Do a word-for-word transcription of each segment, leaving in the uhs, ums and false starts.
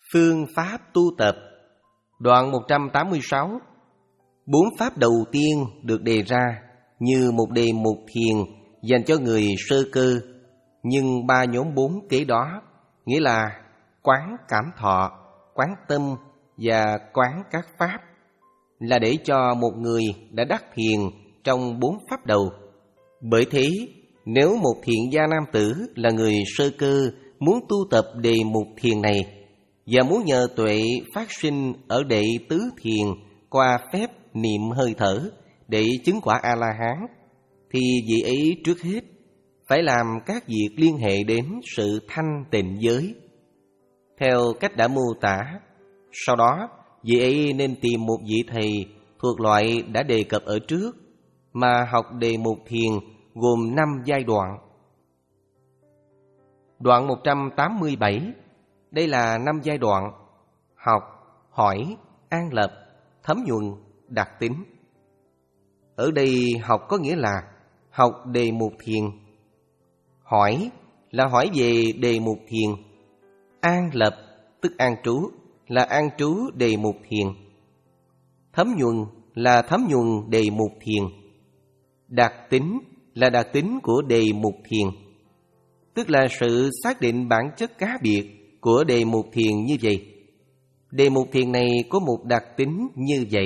Phương pháp tu tập. Đoạn một trăm tám mươi sáu. Bốn pháp đầu tiên được đề ra như một đề mục thiền dành cho người sơ cơ, nhưng ba nhóm bốn kế đó, nghĩa là quán cảm thọ, quán tâm và quán các pháp, là để cho một người đã đắc thiền trong bốn pháp đầu. Bởi thế, nếu một thiện gia nam tử là người sơ cơ muốn tu tập đề mục thiền này và muốn nhờ tuệ phát sinh ở đệ tứ thiền qua phép niệm hơi thở để chứng quả A-la-hán, thì vị ấy trước hết phải làm các việc liên hệ đến sự thanh tịnh giới theo cách đã mô tả. Sau đó, vị ấy nên tìm một vị thầy thuộc loại đã đề cập ở trước mà học đề mục thiền gồm năm giai đoạn. Đoạn một trăm tám mươi bảy. Đây là năm giai đoạn: học, hỏi, an lập, thấm nhuần, đặc tính. Ở đây học có nghĩa là học đề mục thiền. Hỏi là hỏi về đề mục thiền. An lập tức an trú là an trú đề mục thiền. Thấm nhuần là thấm nhuần đề mục thiền. Đặc tính là đặc tính của đề mục thiền, tức là sự xác định bản chất cá biệt của đề mục thiền như vậy. Đề mục thiền này có một đặc tính như vậy.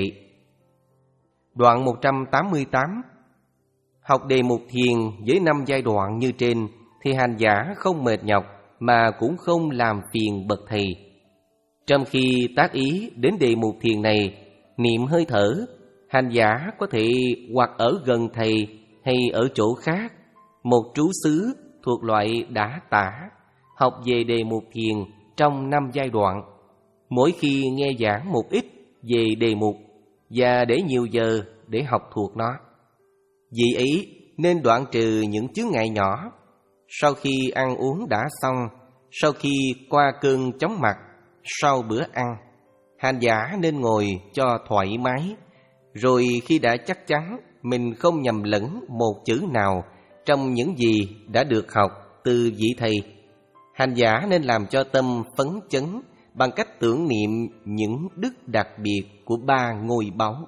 Đoạn một trăm tám mươi tám. Học đề mục thiền với năm giai đoạn như trên thì hành giả không mệt nhọc mà cũng không làm phiền bậc thầy. Trong khi tác ý đến đề mục thiền này, niệm hơi thở, hành giả có thể hoặc ở gần thầy hay ở chỗ khác, một trú xứ thuộc loại đã tả, học về đề mục thiền trong năm giai đoạn, mỗi khi nghe giảng một ít về đề mục và để nhiều giờ để học thuộc nó. Vì ấy nên đoạn trừ những chướng ngại nhỏ. Sau khi ăn uống đã xong, sau khi qua cơn chóng mặt, sau bữa ăn, hành giả nên ngồi cho thoải mái. Rồi khi đã chắc chắn mình không nhầm lẫn một chữ nào trong những gì đã được học từ vị thầy, hành giả nên làm cho tâm phấn chấn bằng cách tưởng niệm những đức đặc biệt của ba ngôi báu.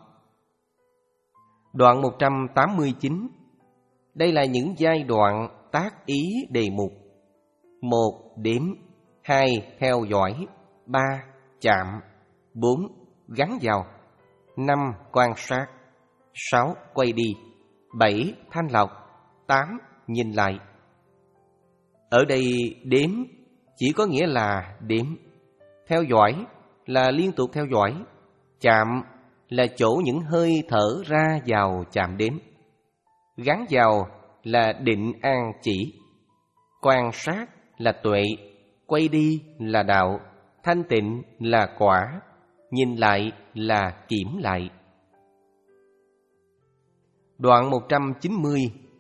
Đoạn một trăm tám mươi chín. Đây là những giai đoạn tác ý đề mục. Một, đếm. Hai, theo dõi. Ba, chạm. Bốn, gắn vào. Năm, quan sát. Sáu, quay đi. Bảy, thanh lọc. Tám, nhìn lại. Ở đây đếm chỉ có nghĩa là đếm. Theo dõi là liên tục theo dõi. Chạm là chỗ những hơi thở ra vào chạm đến. Gắn vào là định an chỉ. Quan sát là tuệ. Quay đi là đạo. Thanh tịnh là quả. Nhìn lại là kiểm lại. Đoạn một trăm chín mươi.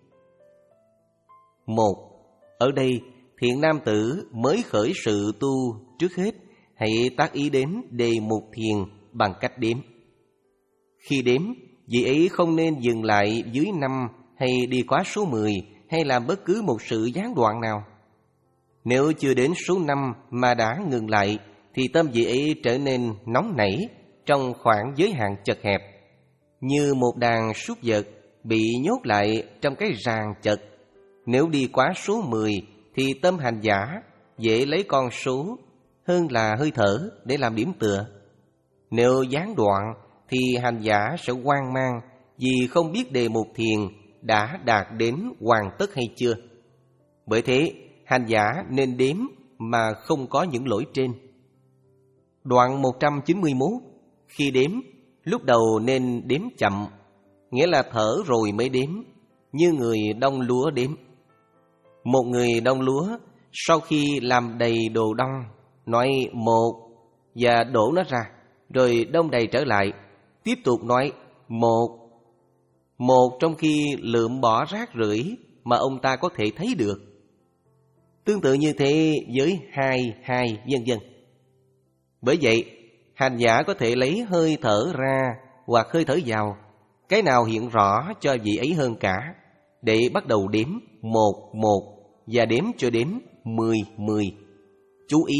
Một. Ở đây thiện nam tử mới khởi sự tu, trước hết hãy tác ý đến đề mục thiền bằng cách đếm. Khi đếm, vị ấy không nên dừng lại dưới năm hay đi quá số mười hay làm bất cứ một sự gián đoạn nào. Nếu chưa đến số năm mà đã ngừng lại thì tâm vị ấy trở nên nóng nảy trong khoảng giới hạn chật hẹp, như một đàn súc vật bị nhốt lại trong cái ràng chật. Nếu đi quá số mười thì tâm hành giả dễ lấy con số hơn là hơi thở để làm điểm tựa. Nếu gián đoạn thì hành giả sẽ hoang mang vì không biết đề mục thiền đã đạt đến hoàn tất hay chưa. Bởi thế, hành giả nên đếm mà không có những lỗi trên. Đoạn một trăm chín mươi mốt. Khi đếm, lúc đầu nên đếm chậm, nghĩa là thở rồi mới đếm, như người đong lúa đếm. Một người đong lúa sau khi làm đầy đồ đong, nói một và đổ nó ra, rồi đong đầy trở lại, tiếp tục nói một. Một trong khi lượm bỏ rác rưởi mà ông ta có thể thấy được. Tương tự như thế với hai, hai, vân vân. Bởi vậy, hành giả có thể lấy hơi thở ra hoặc hơi thở vào, cái nào hiện rõ cho vị ấy hơn cả, để bắt đầu đếm một, một và đếm cho đến mười, mười. Chú ý,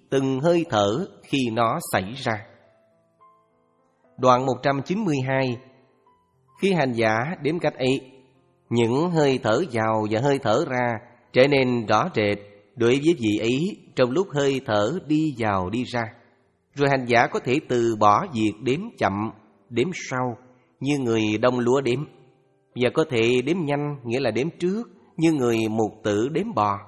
từng hơi thở khi nó xảy ra. Đoạn một trăm chín mươi hai. Khi hành giả đếm cách ấy, những hơi thở vào và hơi thở ra trở nên rõ rệt đối với vị ấy trong lúc hơi thở đi vào đi ra. Rồi hành giả có thể từ bỏ việc đếm chậm, đếm sau như người đông lúa đếm, và có thể đếm nhanh nghĩa là đếm trước như người mục tử đếm bò.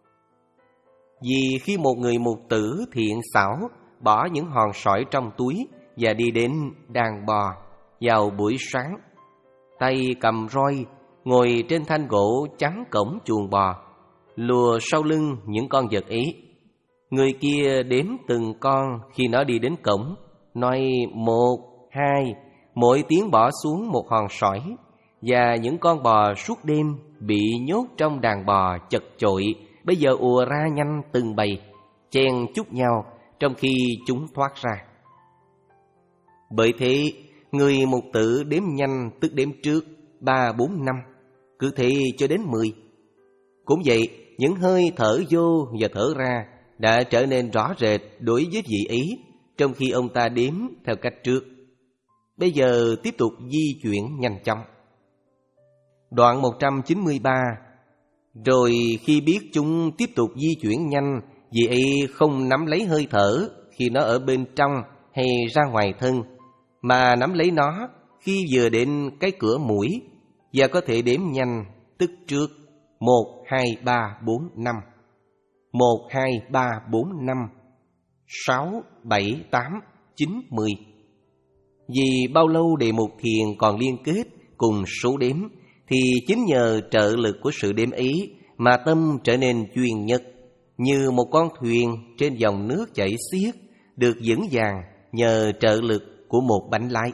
Vì khi một người mục tử thiện xảo bỏ những hòn sỏi trong túi và đi đến đàn bò vào buổi sáng, tay cầm roi, ngồi trên thanh gỗ chắn cổng chuồng bò, lùa sau lưng những con vật ấy, người kia đếm từng con khi nó đi đến cổng, nói một, hai, mỗi tiếng bỏ xuống một hòn sỏi, và những con bò suốt đêm bị nhốt trong đàn bò chật chội bây giờ ùa ra nhanh từng bầy, chen chúc nhau trong khi chúng thoát ra. Bởi thế, người mục tử đếm nhanh tức đếm trước ba, bốn, năm, cứ thế cho đến mười. Cũng vậy, những hơi thở vô và thở ra đã trở nên rõ rệt đối với vị ấy, trong khi ông ta đếm theo cách trước. Bây giờ tiếp tục di chuyển nhanh chóng. Đoạn một trăm chín mươi ba. Rồi khi biết chúng tiếp tục di chuyển nhanh, vị ấy không nắm lấy hơi thở khi nó ở bên trong hay ra ngoài thân, mà nắm lấy nó khi vừa đến cái cửa mũi, và có thể đếm nhanh tức trước một, hai, ba, bốn, năm, một, hai, ba, bốn, năm, sáu, bảy, tám, chín, mười. Vì bao lâu đề mục thiền còn liên kết cùng số đếm, thì chính nhờ trợ lực của sự đếm ấy mà tâm trở nên chuyên nhất, như một con thuyền trên dòng nước chảy xiết, được vững vàng nhờ trợ lực của một bánh lái.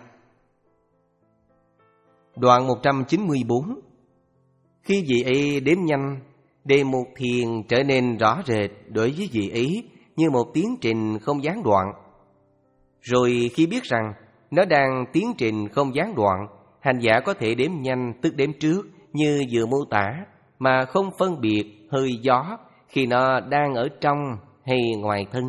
Đoạn một trăm chín mươi bốn. Khi vị ấy đếm nhanh, đề mục thiền trở nên rõ rệt đối với vị ấy như một tiến trình không gián đoạn. Rồi khi biết rằng nó đang tiến trình không gián đoạn, hành giả có thể đếm nhanh tức đếm trước như vừa mô tả, mà không phân biệt hơi gió khi nó đang ở trong hay ngoài thân.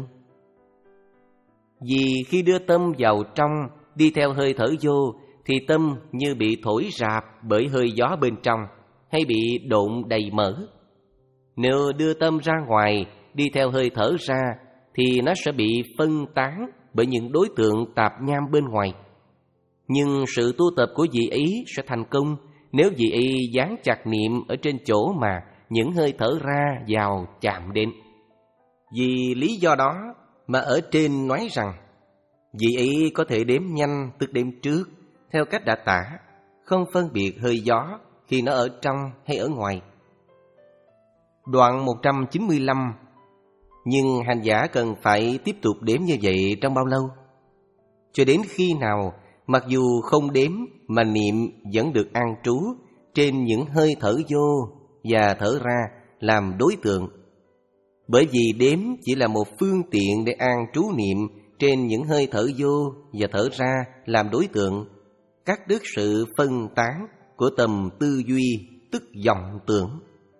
Vì khi đưa tâm vào trong, đi theo hơi thở vô, thì tâm như bị thổi rạp bởi hơi gió bên trong, hay bị độn đầy mỡ. Nếu đưa tâm ra ngoài, đi theo hơi thở ra, thì nó sẽ bị phân tán bởi những đối tượng tạp nham bên ngoài. Nhưng sự tu tập của vị ấy sẽ thành công nếu vị ấy dán chặt niệm ở trên chỗ mà những hơi thở ra vào chạm đến. Vì lý do đó mà ở trên nói rằng vị ấy có thể đếm nhanh tức đếm trước theo cách đã tả, không phân biệt hơi gió khi nó ở trong hay ở ngoài. Đoạn một trăm chín mươi lăm. Nhưng hành giả cần phải tiếp tục đếm như vậy trong bao lâu? Cho đến khi nào mặc dù không đếm mà niệm vẫn được an trú trên những hơi thở vô và thở ra làm đối tượng. Bởi vì đếm chỉ là một phương tiện để an trú niệm trên những hơi thở vô và thở ra làm đối tượng, cắt đứt sự phân tán của tầm tư duy, tức vọng tưởng.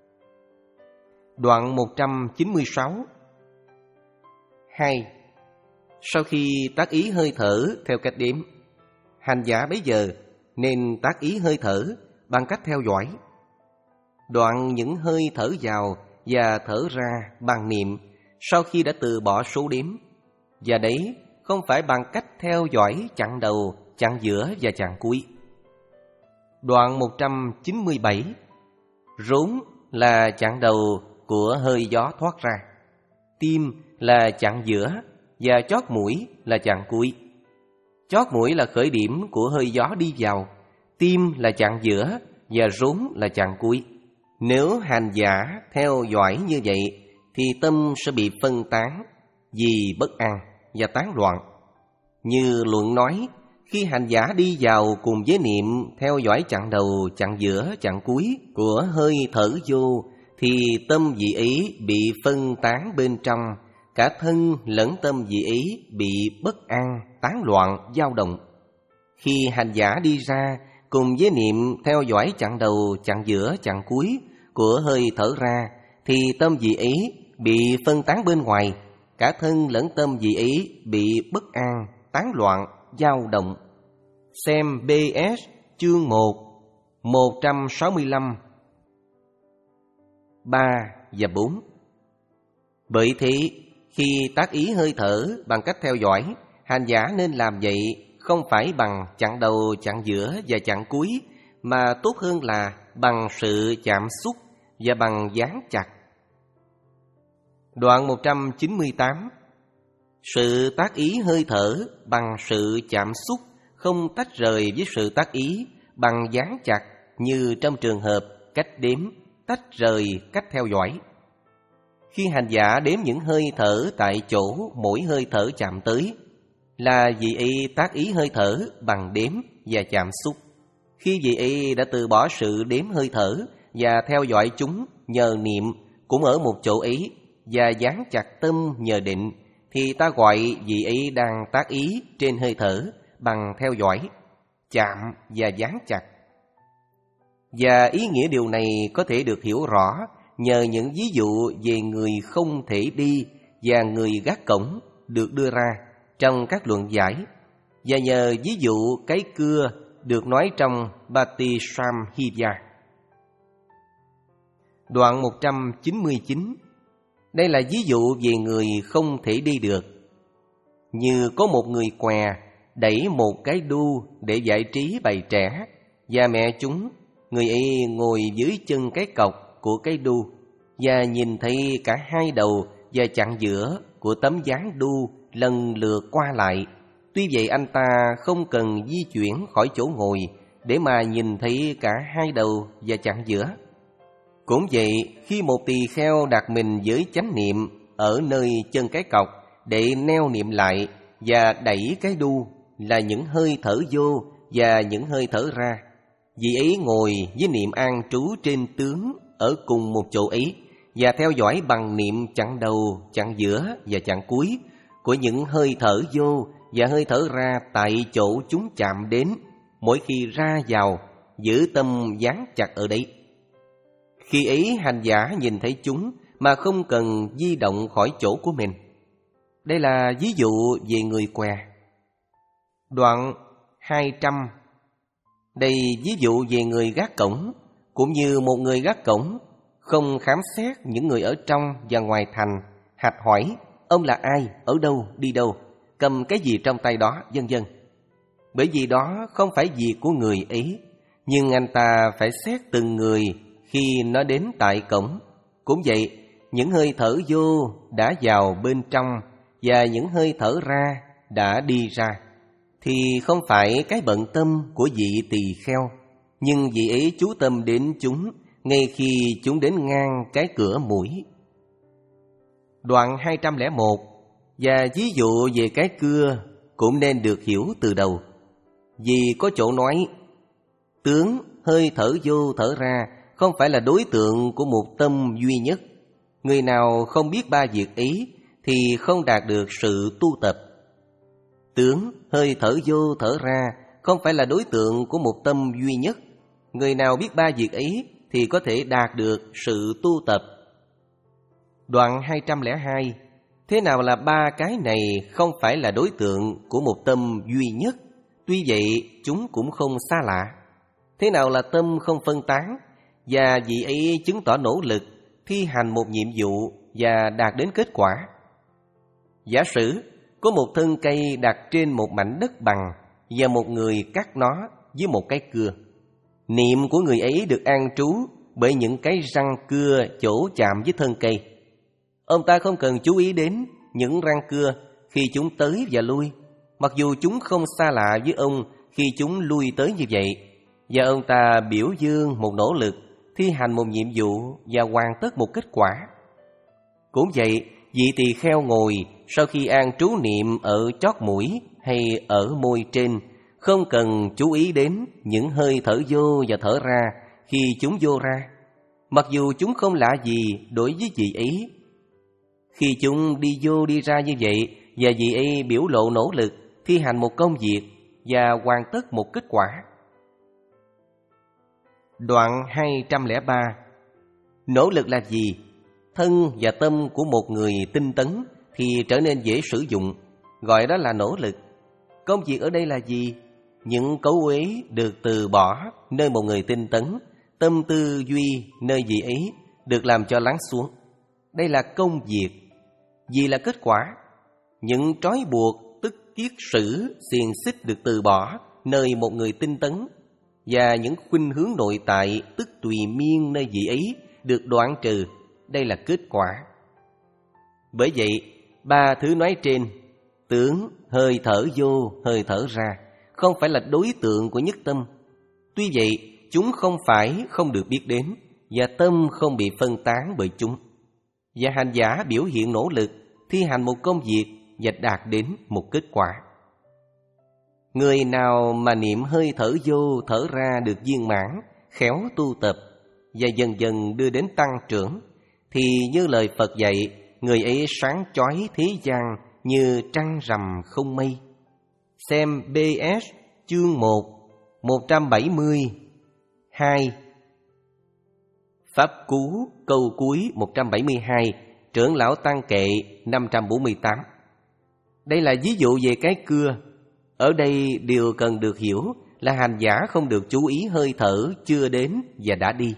Đoạn một trăm chín mươi sáu. hai. Sau khi tác ý hơi thở theo cách đếm, hành giả bấy giờ nên tác ý hơi thở bằng cách theo dõi. Đoạn những hơi thở vào và thở ra bằng niệm sau khi đã từ bỏ số đếm, và đấy không phải bằng cách theo dõi chặng đầu, chặng giữa và chặng cuối. Đoạn một trăm chín mươi bảy. Rốn là chặng đầu của hơi gió thoát ra, tim là chặng giữa và chót mũi là chặng cuối. Chót mũi là khởi điểm của hơi gió đi vào, tim là chặng giữa và rốn là chặng cuối. Nếu hành giả theo dõi như vậy thì tâm sẽ bị phân tán vì bất an và tán loạn. Như luận nói, khi hành giả đi vào cùng với niệm theo dõi chặng đầu, chặng giữa, chặng cuối của hơi thở vô, thì tâm vị ấy bị phân tán bên trong, cả thân lẫn tâm vị ấy bị bất an, tán loạn, dao động. Khi hành giả đi ra cùng với niệm theo dõi chặng đầu, chặng giữa, chặng cuối của hơi thở ra, thì tâm vị ấy bị phân tán bên ngoài, cả thân lẫn tâm vị ấy bị bất an, tán loạn, dao động. Xem bê ét chương một, một trăm sáu mươi lăm, ba và bốn. Bởi thế, khi tác ý hơi thở bằng cách theo dõi, hành giả nên làm vậy không phải bằng chặn đầu, chặn giữa và chặn cuối, mà tốt hơn là bằng sự chạm xúc và bằng dán chặt. Đoạn một trăm chín mươi tám. Sự tác ý hơi thở bằng sự chạm xúc không tách rời với sự tác ý bằng dán chặt như trong trường hợp cách đếm tách rời cách theo dõi. Khi hành giả đếm những hơi thở tại chỗ mỗi hơi thở chạm tới, là vị ấy tác ý hơi thở bằng đếm và chạm xúc. Khi vị ấy đã từ bỏ sự đếm hơi thở và theo dõi chúng nhờ niệm cũng ở một chỗ ấy và dán chặt tâm nhờ định, thì ta gọi vị ấy đang tác ý trên hơi thở bằng theo dõi, chạm và dán chặt. Và ý nghĩa điều này có thể được hiểu rõ nhờ những ví dụ về người không thể đi và người gác cổng được đưa ra trong các luận giải, và nhờ ví dụ cái cưa được nói trong Bhattisamhita. Đoạn một trăm chín mươi chín. Đây là ví dụ về người không thể đi được. Như có một người què đẩy một cái đu để giải trí bầy trẻ, và mẹ chúng, người ấy ngồi dưới chân cái cọc của cái đu và nhìn thấy cả hai đầu và chặn giữa của tấm dáng đu lần lượt qua lại. Tuy vậy anh ta không cần di chuyển khỏi chỗ ngồi để mà nhìn thấy cả hai đầu và chặn giữa. Cũng vậy, khi một tỳ kheo đặt mình với chánh niệm ở nơi chân cái cọc để neo niệm lại và đẩy cái đu là những hơi thở vô và những hơi thở ra, vị ấy ngồi với niệm an trú trên tướng ở cùng một chỗ ấy và theo dõi bằng niệm chặn đầu, chặn giữa và chặn cuối của những hơi thở vô và hơi thở ra tại chỗ chúng chạm đến. Mỗi khi ra vào, giữ tâm dán chặt ở đấy. Khi ấy hành giả nhìn thấy chúng mà không cần di động khỏi chỗ của mình. Đây là ví dụ về người què. Đoạn hai trăm. Đây ví dụ về người gác cổng, cũng như một người gác cổng không khám xét những người ở trong và ngoài thành, hạch hỏi ông là ai, ở đâu, đi đâu, cầm cái gì trong tay đó, vân vân. Bởi vì đó không phải việc của người ấy, nhưng anh ta phải xét từng người khi nó đến tại cổng. Cũng vậy, những hơi thở vô đã vào bên trong và những hơi thở ra đã đi ra, thì không phải cái bận tâm của vị tỳ kheo, nhưng vị ấy chú tâm đến chúng ngay khi chúng đến ngang cái cửa mũi. Đoạn hai trăm lẻ một. Và ví dụ về cái cưa cũng nên được hiểu từ đầu. Vì có chỗ nói tướng hơi thở vô thở ra không phải là đối tượng của một tâm duy nhất. Người nào không biết ba việc ấy thì không đạt được sự tu tập. Tướng hơi thở vô thở ra không phải là đối tượng của một tâm duy nhất. Người nào biết ba việc ấy thì có thể đạt được sự tu tập. Đoạn hai trăm lẻ hai. Thế nào là ba cái này không phải là đối tượng của một tâm duy nhất? Tuy vậy chúng cũng không xa lạ. Thế nào là tâm không phân tán? Và vị ấy chứng tỏ nỗ lực thi hành một nhiệm vụ và đạt đến kết quả. Giả sử có một thân cây đặt trên một mảnh đất bằng và một người cắt nó với một cái cưa. Niệm của người ấy được an trú bởi những cái răng cưa chỗ chạm với thân cây. Ông ta không cần chú ý đến những răng cưa khi chúng tới và lui, mặc dù chúng không xa lạ với ông khi chúng lui tới như vậy. Và ông ta biểu dương một nỗ lực thi hành một nhiệm vụ và hoàn tất một kết quả. Cũng vậy, vị tỳ kheo ngồi sau khi an trú niệm ở chót mũi hay ở môi trên, không cần chú ý đến những hơi thở vô và thở ra khi chúng vô ra, mặc dù chúng không lạ gì đối với vị ấy. Khi chúng đi vô đi ra như vậy, và vị ấy biểu lộ nỗ lực thi hành một công việc và hoàn tất một kết quả. Đoạn hai trăm lẻ ba. Nỗ lực là gì? Thân và tâm của một người tinh tấn thì trở nên dễ sử dụng, gọi đó là nỗ lực. Công việc ở đây là gì? Những cấu uế được từ bỏ nơi một người tinh tấn, tâm tư duy nơi vị ấy được làm cho lắng xuống. Đây là công việc. Gì là kết quả? Những trói buộc tức kiết sử, xiềng xích được từ bỏ nơi một người tinh tấn, và những khuynh hướng nội tại tức tùy miên nơi vị ấy được đoạn trừ. Đây là kết quả. Bởi vậy, ba thứ nói trên, tướng, hơi thở vô, hơi thở ra, không phải là đối tượng của nhất tâm. Tuy vậy, chúng không phải không được biết đến, và tâm không bị phân tán bởi chúng. Và hành giả biểu hiện nỗ lực, thi hành một công việc và đạt đến một kết quả. Người nào mà niệm hơi thở vô, thở ra được viên mãn, khéo tu tập, và dần dần đưa đến tăng trưởng, thì như lời Phật dạy, người ấy sáng chói thế gian như trăng rằm không mây. Xem bê ét chương một, một trăm bảy mươi hai. Pháp Cú câu cuối một trăm bảy mươi hai, Trưởng lão Tăng Kệ năm trăm bốn mươi tám. Đây là ví dụ về cái cưa. Ở đây điều cần được hiểu là hành giả không được chú ý hơi thở chưa đến và đã đi.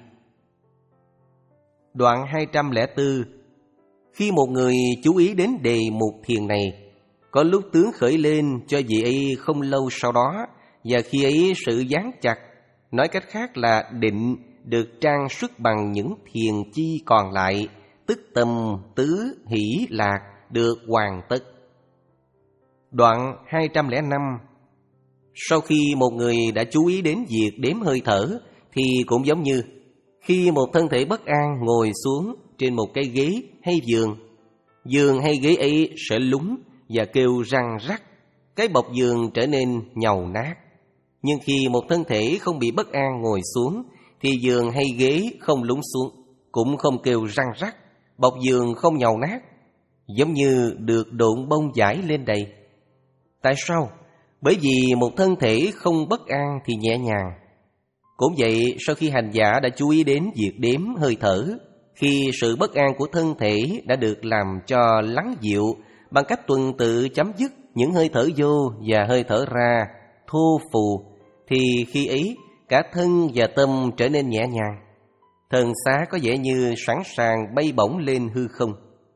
Đoạn hai trăm lẻ bốn. Khi một người chú ý đến đề mục thiền này, có lúc tướng khởi lên cho vị ấy không lâu sau đó, và khi ấy sự dán chặt, nói cách khác là định, được trang sức bằng những thiền chi còn lại, tức tâm, tứ, hỷ, lạc, được hoàn tất. Đoạn hai trăm lẻ năm. Sau khi một người đã chú ý đến việc đếm hơi thở, thì cũng giống như khi một thân thể bất an ngồi xuống trên một cái ghế hay giường, giường hay ghế ấy sẽ lún và kêu răng rắc, cái bọc giường trở nên nhàu nát. Nhưng khi một thân thể không bị bất an ngồi xuống, thì giường hay ghế không lún xuống, cũng không kêu răng rắc, bọc giường không nhàu nát, giống như được độn bông vải lên đầy. Tại sao? Bởi vì một thân thể không bất an thì nhẹ nhàng. Cũng vậy, sau khi hành giả đã chú ý đến việc đếm hơi thở, khi sự bất an của thân thể đã được làm cho lắng dịu bằng cách tuần tự chấm dứt những hơi thở vô và hơi thở ra, thô phù, thì khi ấy cả thân và tâm trở nên nhẹ nhàng. Thần xá có vẻ như sẵn sàng bay bổng lên hư không.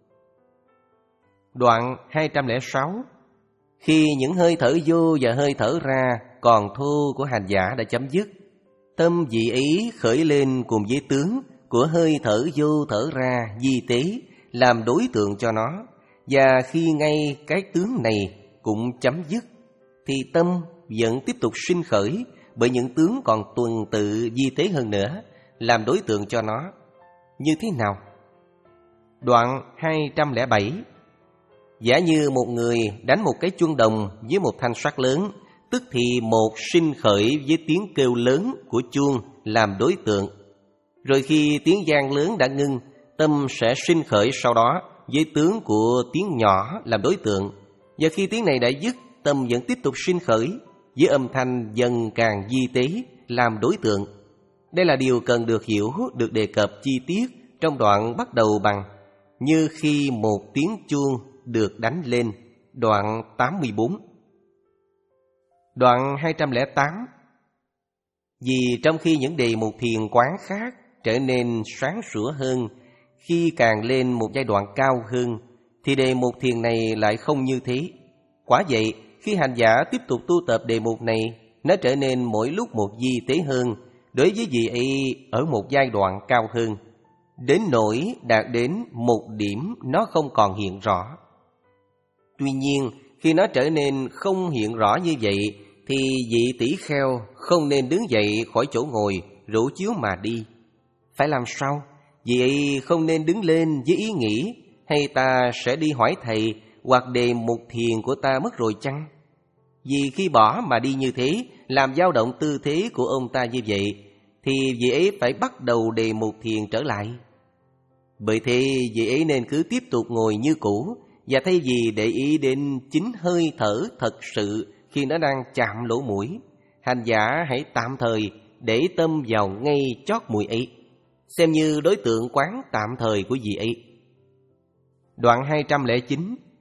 Đoạn hai trăm lẻ sáu. Khi những hơi thở vô và hơi thở ra còn thô của hành giả đã chấm dứt, tâm vị ấy khởi lên cùng với tướng của hơi thở vô thở ra di tế làm đối tượng cho nó. Và khi ngay cái tướng này cũng chấm dứt, thì tâm vẫn tiếp tục sinh khởi bởi những tướng còn tuần tự di tế hơn nữa, làm đối tượng cho nó. Như thế nào? Đoạn hai trăm lẻ bảy. Giả như một người đánh một cái chuông đồng với một thanh sắt lớn, tức thì một sinh khởi với tiếng kêu lớn của chuông làm đối tượng. Rồi khi tiếng vang lớn đã ngưng, tâm sẽ sinh khởi sau đó với tướng của tiếng nhỏ làm đối tượng. Và khi tiếng này đã dứt, tâm vẫn tiếp tục sinh khởi với âm thanh dần càng di tế làm đối tượng. Đây là điều cần được hiểu, được đề cập chi tiết trong đoạn bắt đầu bằng như khi một tiếng chuông được đánh lên, đoạn tám mươi bốn. Đoạn hai trăm lẻ tám. Vì trong khi những đề mục thiền quán khác trở nên sáng sủa hơn khi càng lên một giai đoạn cao hơn, thì đề mục thiền này lại không như thế. Quả vậy, khi hành giả tiếp tục tu tập đề mục này, nó trở nên mỗi lúc một di tế hơn đối với vị ấy ở một giai đoạn cao hơn, đến nỗi đạt đến một điểm nó không còn hiện rõ. Tuy nhiên, khi nó trở nên không hiện rõ như vậy, thì vị tỷ kheo không nên đứng dậy khỏi chỗ ngồi, rủ chiếu mà đi. Phải làm sao? Vị ấy không nên đứng lên với ý nghĩ hay ta sẽ đi hỏi thầy hoặc đề mục thiền của ta mất rồi chăng? Vì khi bỏ mà đi như thế, làm dao động tư thế của ông ta như vậy, thì vị ấy phải bắt đầu đề mục thiền trở lại. Bởi thế vị ấy nên cứ tiếp tục ngồi như cũ, và thay vì để ý đến chính hơi thở thật sự khi nó đang chạm lỗ mũi, hành giả hãy tạm thời để tâm vào ngay chót mũi ấy, xem như đối tượng quán tạm thời của vị ấy. Đoạn hai trăm lẻ chín.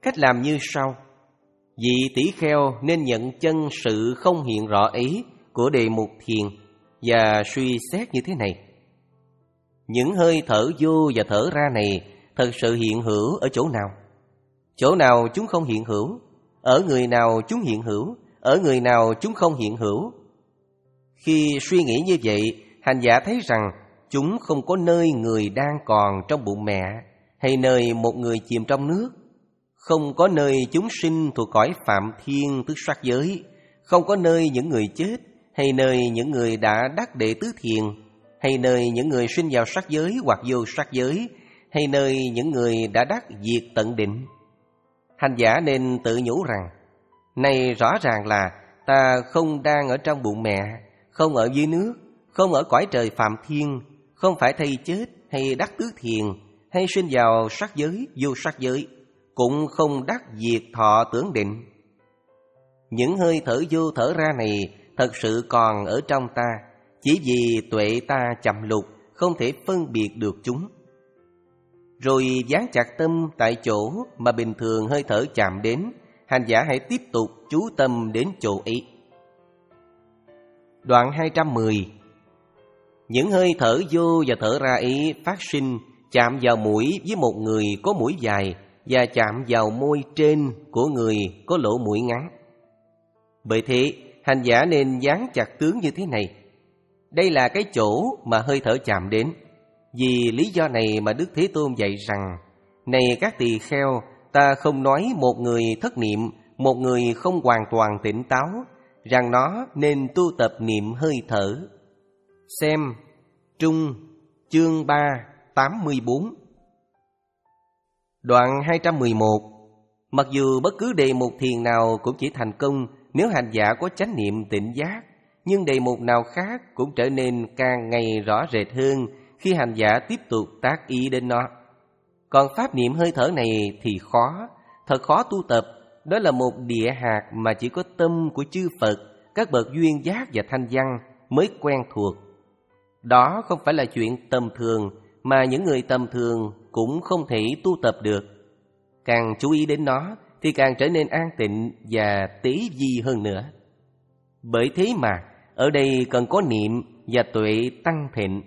Cách làm như sau. Vị tỷ kheo nên nhận chân sự không hiện rõ ấy của đề mục thiền và suy xét như thế này. Những hơi thở vô và thở ra này thật sự hiện hữu ở chỗ nào? Chỗ nào chúng không hiện hữu? Ở người nào chúng hiện hữu? Ở người nào chúng không hiện hữu? Khi suy nghĩ như vậy, hành giả thấy rằng chúng không có nơi người đang còn trong bụng mẹ, hay nơi một người chìm trong nước, không có nơi chúng sinh thuộc cõi phạm thiên tức sắc giới, không có nơi những người chết, hay nơi những người đã đắc đệ tứ thiền, hay nơi những người sinh vào sắc giới hoặc vô sắc giới, hay nơi những người đã đắc diệt tận định. Hành giả nên tự nhủ rằng, này rõ ràng là ta không đang ở trong bụng mẹ, không ở dưới nước, không ở cõi trời phạm thiên, không phải thay chết hay đắc tứ thiền, hay sinh vào sắc giới, vô sắc giới, cũng không đắc diệt thọ tưởng định. Những hơi thở vô thở ra này thật sự còn ở trong ta, chỉ vì tuệ ta chậm lục, không thể phân biệt được chúng. Rồi dán chặt tâm tại chỗ mà bình thường hơi thở chạm đến, hành giả hãy tiếp tục chú tâm đến chỗ ấy. Đoạn hai trăm mười. Những hơi thở vô và thở ra ấy phát sinh chạm vào mũi với một người có mũi dài và chạm vào môi trên của người có lỗ mũi ngắn. Bởi thế, hành giả nên dán chặt tướng như thế này. Đây là cái chỗ mà hơi thở chạm đến. Vì lý do này mà Đức Thế Tôn dạy rằng, này các tỳ kheo, ta không nói một người thất niệm, một người không hoàn toàn tỉnh táo, rằng nó nên tu tập niệm hơi thở. Xem Trung chương ba tám mươi bốn. Đoạn hai trăm mười một. Mặc dù bất cứ đề mục thiền nào cũng chỉ thành công nếu hành giả có chánh niệm tỉnh giác, nhưng đề mục nào khác cũng trở nên càng ngày rõ rệt hơn khi hành giả tiếp tục tác ý đến nó. Còn pháp niệm hơi thở này thì khó, thật khó tu tập. Đó là một địa hạt mà chỉ có tâm của chư Phật, các bậc duyên giác và thanh văn mới quen thuộc. Đó không phải là chuyện tầm thường mà những người tầm thường cũng không thể tu tập được. Càng chú ý đến nó thì càng trở nên an tịnh và tế vi hơn nữa. Bởi thế mà ở đây cần có niệm và tuệ tăng thịnh.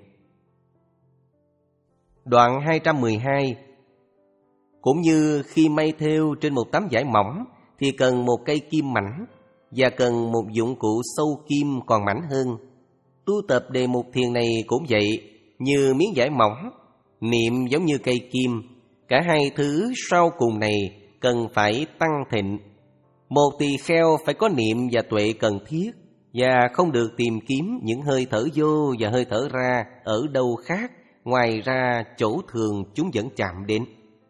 Đoạn hai trăm mười hai. Cũng như khi may thêu trên một tấm vải mỏng thì cần một cây kim mảnh và cần một dụng cụ sâu kim còn mảnh hơn. Tu tập đề mục thiền này cũng vậy, như miếng vải mỏng, niệm giống như cây kim. Cả hai thứ sau cùng này cần phải tăng thịnh. Một tỳ kheo phải có niệm và tuệ cần thiết, và không được tìm kiếm những hơi thở vô và hơi thở ra ở đâu khác ngoài ra chỗ thường chúng vẫn chạm đến.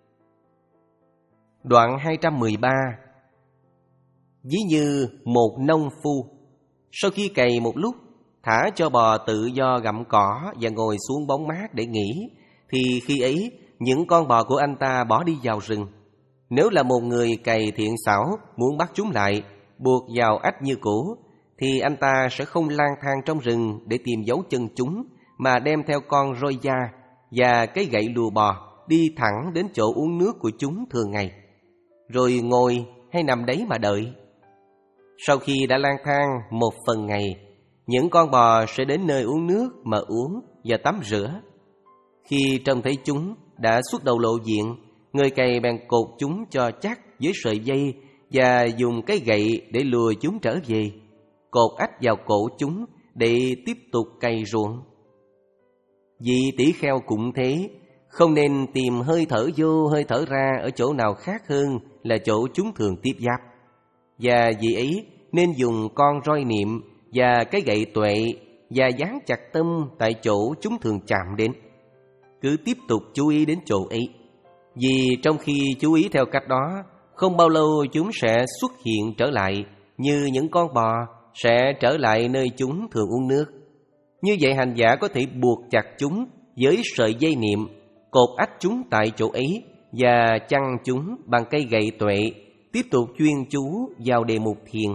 Đoạn hai trăm mười ba. Ví như một nông phu, sau khi cày một lúc, thả cho bò tự do gặm cỏ và ngồi xuống bóng mát để nghỉ, thì khi ấy những con bò của anh ta bỏ đi vào rừng. Nếu là một người cày thiện xảo muốn bắt chúng lại, buộc vào ách như cũ, thì anh ta sẽ không lang thang trong rừng để tìm dấu chân chúng, mà đem theo con roi da và cái gậy lùa bò đi thẳng đến chỗ uống nước của chúng thường ngày, rồi ngồi hay nằm đấy mà đợi. Sau khi đã lang thang một phần ngày, những con bò sẽ đến nơi uống nước mà uống và tắm rửa. Khi trông thấy chúng đã xuất đầu lộ diện, người cày bèn cột chúng cho chắc với sợi dây và dùng cái gậy để lùa chúng trở về, cột ách vào cổ chúng để tiếp tục cày ruộng. Vị tỷ kheo cũng thế, không nên tìm hơi thở vô hơi thở ra ở chỗ nào khác hơn là chỗ chúng thường tiếp giáp. Và vị ấy nên dùng con roi niệm và cái gậy tuệ và dán chặt tâm tại chỗ chúng thường chạm đến. Cứ tiếp tục chú ý đến chỗ ấy, vì trong khi chú ý theo cách đó, không bao lâu chúng sẽ xuất hiện trở lại, như những con bò sẽ trở lại nơi chúng thường uống nước. Như vậy hành giả có thể buộc chặt chúng với sợi dây niệm, cột ách chúng tại chỗ ấy và chăn chúng bằng cây gậy tuệ, tiếp tục chuyên chú vào đề mục thiền.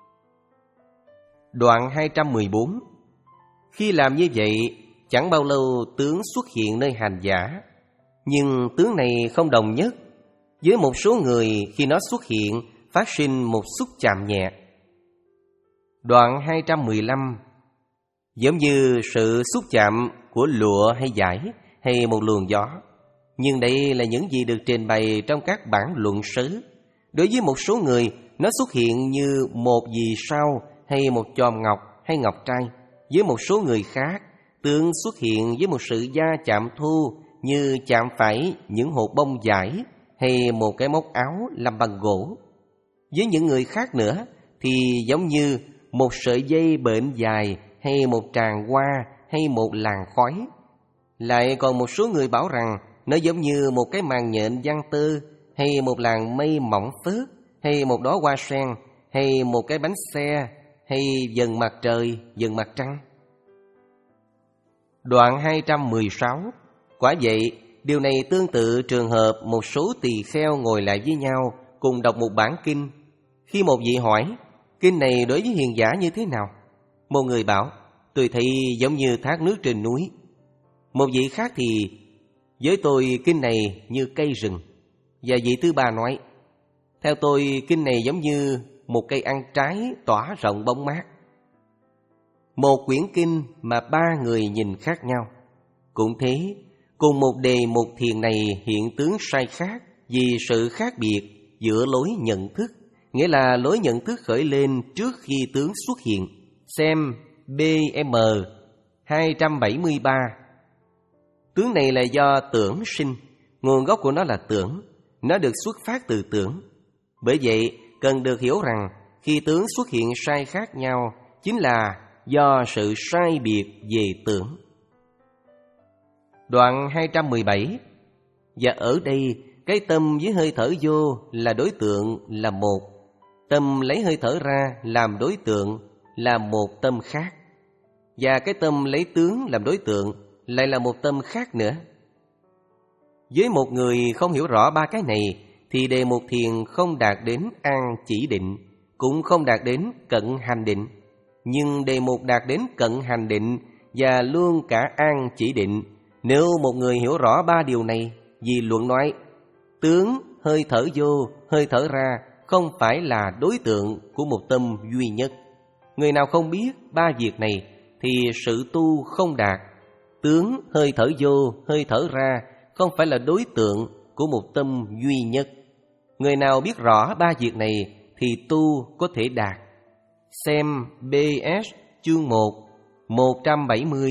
Đoạn hai trăm mười bốn. Khi làm như vậy, chẳng bao lâu tướng xuất hiện nơi hành giả, nhưng tướng này không đồng nhất. Với một số người, khi nó xuất hiện, phát sinh một xúc chạm nhẹ. Đoạn hai trăm mười lăm. Giống như sự xúc chạm của lụa hay vải hay một luồng gió. Nhưng đây là những gì được trình bày trong các bản luận sớ. Đối với một số người, nó xuất hiện như một vì sao hay một chòm ngọc hay ngọc trai. Với một số người khác, tướng xuất hiện với một sự va chạm thô như chạm phải những hột bông vải hay một cái móc áo làm bằng gỗ. Với những người khác nữa thì giống như một sợi dây bệnh dài hay một tràng hoa hay một làn khói. Lại còn một số người bảo rằng nó giống như một cái màn nhện giăng tơ hay một làn mây mỏng phớt hay một đóa hoa sen hay một cái bánh xe hay dần mặt trời, dần mặt trăng. Đoạn hai trăm mười sáu. Quả vậy, điều này tương tự trường hợp một số tỳ kheo ngồi lại với nhau cùng đọc một bản kinh. Khi một vị hỏi, kinh này đối với hiền giả như thế nào? Một người bảo, tôi thấy giống như thác nước trên núi. Một vị khác thì, với tôi kinh này như cây rừng. Và vị thứ ba nói, theo tôi kinh này giống như một cây ăn trái tỏa rộng bóng mát. Một quyển kinh mà ba người nhìn khác nhau. Cũng thế, cùng một đề mục thiền này hiện tướng sai khác vì sự khác biệt giữa lối nhận thức, nghĩa là lối nhận thức khởi lên trước khi tướng xuất hiện. Xem bê em hai trăm bảy mươi ba. Tướng này là do tưởng sinh, nguồn gốc của nó là tưởng, nó được xuất phát từ tưởng. Bởi vậy, cần được hiểu rằng khi tướng xuất hiện sai khác nhau chính là do sự sai biệt về tưởng. Đoạn hai trăm mười bảy. Và ở đây, cái tâm với hơi thở vô là đối tượng là một. Tâm lấy hơi thở ra làm đối tượng là một tâm khác. Và cái tâm lấy tướng làm đối tượng lại là một tâm khác nữa. Với một người không hiểu rõ ba cái này thì đề mục thiền không đạt đến an chỉ định, cũng không đạt đến cận hành định. Nhưng đề mục đạt đến cận hành định và luôn cả an chỉ định. Nếu một người hiểu rõ ba điều này, vì luận nói tướng, hơi thở vô, hơi thở ra không phải là đối tượng của một tâm duy nhất. Người nào không biết ba việc này thì sự tu không đạt. Tướng, hơi thở vô, hơi thở ra không phải là đối tượng của một tâm duy nhất. Người nào biết rõ ba việc này thì tu có thể đạt. Xem bê ét chương một, một trăm bảy mươi.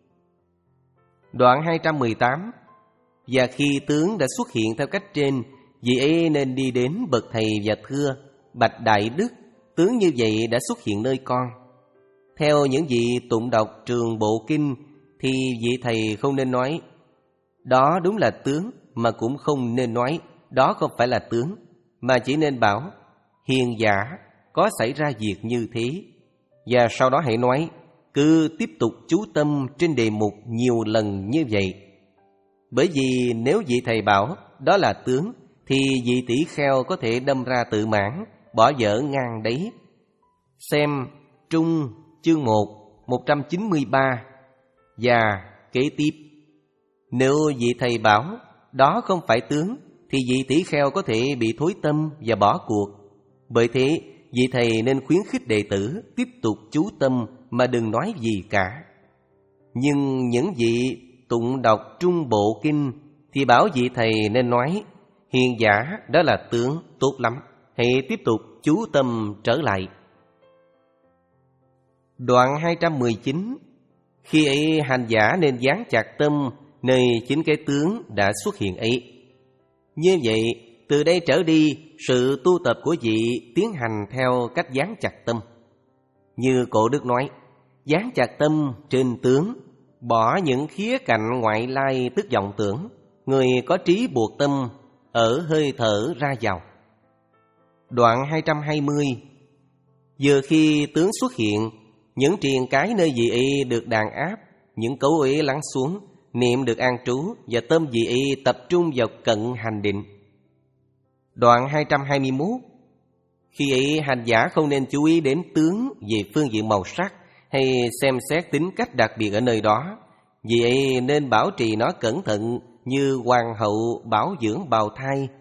Đoạn hai trăm mười tám. Và khi tướng đã xuất hiện theo cách trên, vị ấy nên đi đến bậc thầy và thưa: bạch đại đức, tướng như vậy đã xuất hiện nơi con. Theo những vị tụng đọc trường bộ kinh thì vị thầy không nên nói đó đúng là tướng, mà cũng không nên nói đó không phải là tướng, mà chỉ nên bảo hiền giả có xảy ra việc như thế. Và sau đó hãy nói cứ tiếp tục chú tâm trên đề mục nhiều lần như vậy. Bởi vì nếu vị thầy bảo đó là tướng thì vị tỷ kheo có thể đâm ra tự mãn, bỏ dở ngang đấy. Xem Trung chương một, một trăm chín mươi ba. Và kế tiếp, nếu vị thầy bảo đó không phải tướng thì vị tỷ kheo có thể bị thối tâm và bỏ cuộc. Bởi thế, vị thầy nên khuyến khích đệ tử tiếp tục chú tâm mà đừng nói gì cả. Nhưng những vị tụng đọc trung bộ kinh thì bảo vị thầy nên nói hiền giả đó là tướng, tốt lắm, hãy tiếp tục chú tâm trở lại. Đoạn hai trăm mười chín. Khi ấy hành giả nên dán chặt tâm nơi chính cái tướng đã xuất hiện ấy. Như vậy, từ đây trở đi, sự tu tập của vị tiến hành theo cách dán chặt tâm. Như Cổ Đức nói, dán chặt tâm trên tướng, bỏ những khía cạnh ngoại lai tức vọng tưởng. Người có trí buộc tâm ở hơi thở ra vào. Đoạn hai trăm hai mươi. Vừa khi tướng xuất hiện, những triền cái nơi vị ấy được đàn áp, những cấu ấy lắng xuống, niệm được an trú và tâm vị ấy tập trung vào cận hành định. Đoạn hai trăm hai mươi mốt. Khi ấy hành giả không nên chú ý đến tướng về phương diện màu sắc hay xem xét tính cách đặc biệt ở nơi đó. Vì ấy nên bảo trì nó cẩn thận như hoàng hậu bảo dưỡng bào thai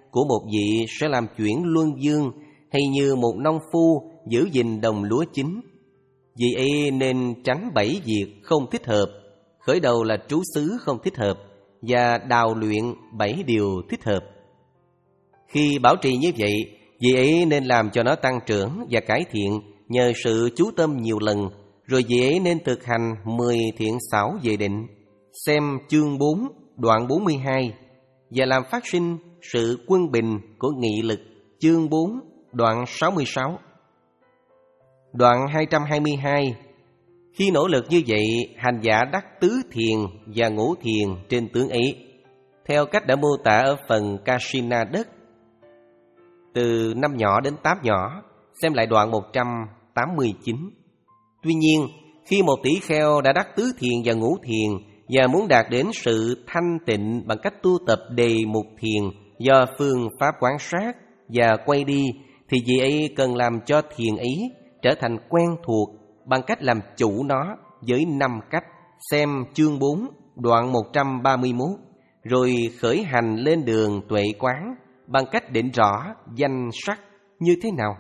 của một vị sẽ làm chuyển luân dương, hay như một nông phu giữ gìn đồng lúa chín. Vì ấy nên tránh bảy việc không thích hợp, khởi đầu là trú xứ không thích hợp, và đào luyện bảy điều thích hợp. Khi bảo trì như vậy, vì ấy nên làm cho nó tăng trưởng và cải thiện nhờ sự chú tâm nhiều lần, rồi vì ấy nên thực hành mười thiện xảo về định. Xem chương bốn, đoạn bốn mươi hai, và làm phát sinh sự quân bình của nghị lực, chương bốn, đoạn sáu mươi sáu. Đoạn hai trăm hai mươi hai. Khi nỗ lực như vậy, hành giả đắc tứ thiền và ngũ thiền trên tướng ấy, theo cách đã mô tả ở phần Kasina đất. Từ năm nhỏ đến tám nhỏ, xem lại đoạn một trăm tám mươi chín. Tuy nhiên, khi một tỷ kheo đã đắc tứ thiền và ngũ thiền và muốn đạt đến sự thanh tịnh bằng cách tu tập đề mục thiền do phương pháp quán sát và quay đi, thì vị ấy cần làm cho thiền ấy trở thành quen thuộc bằng cách làm chủ nó với năm cách. Xem chương bốn, đoạn một trăm ba mươi mốt, rồi khởi hành lên đường tuệ quán bằng cách định rõ danh sắc như thế nào.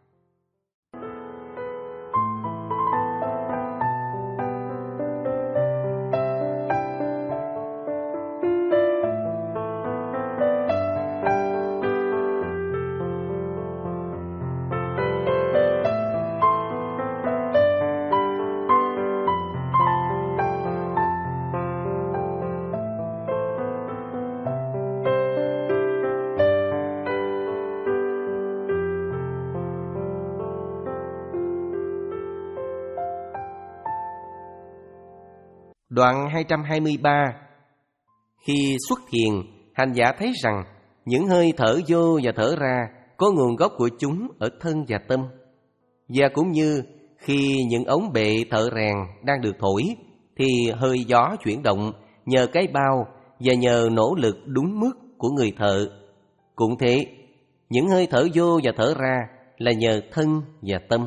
Đoạn hai trăm hai mươi ba. Khi xuất thiền, hành giả thấy rằng những hơi thở vô và thở ra có nguồn gốc của chúng ở thân và tâm. Và cũng như khi những ống bệ thợ rèn đang được thổi, thì hơi gió chuyển động nhờ cái bao và nhờ nỗ lực đúng mức của người thợ. Cũng thế, những hơi thở vô và thở ra là nhờ thân và tâm.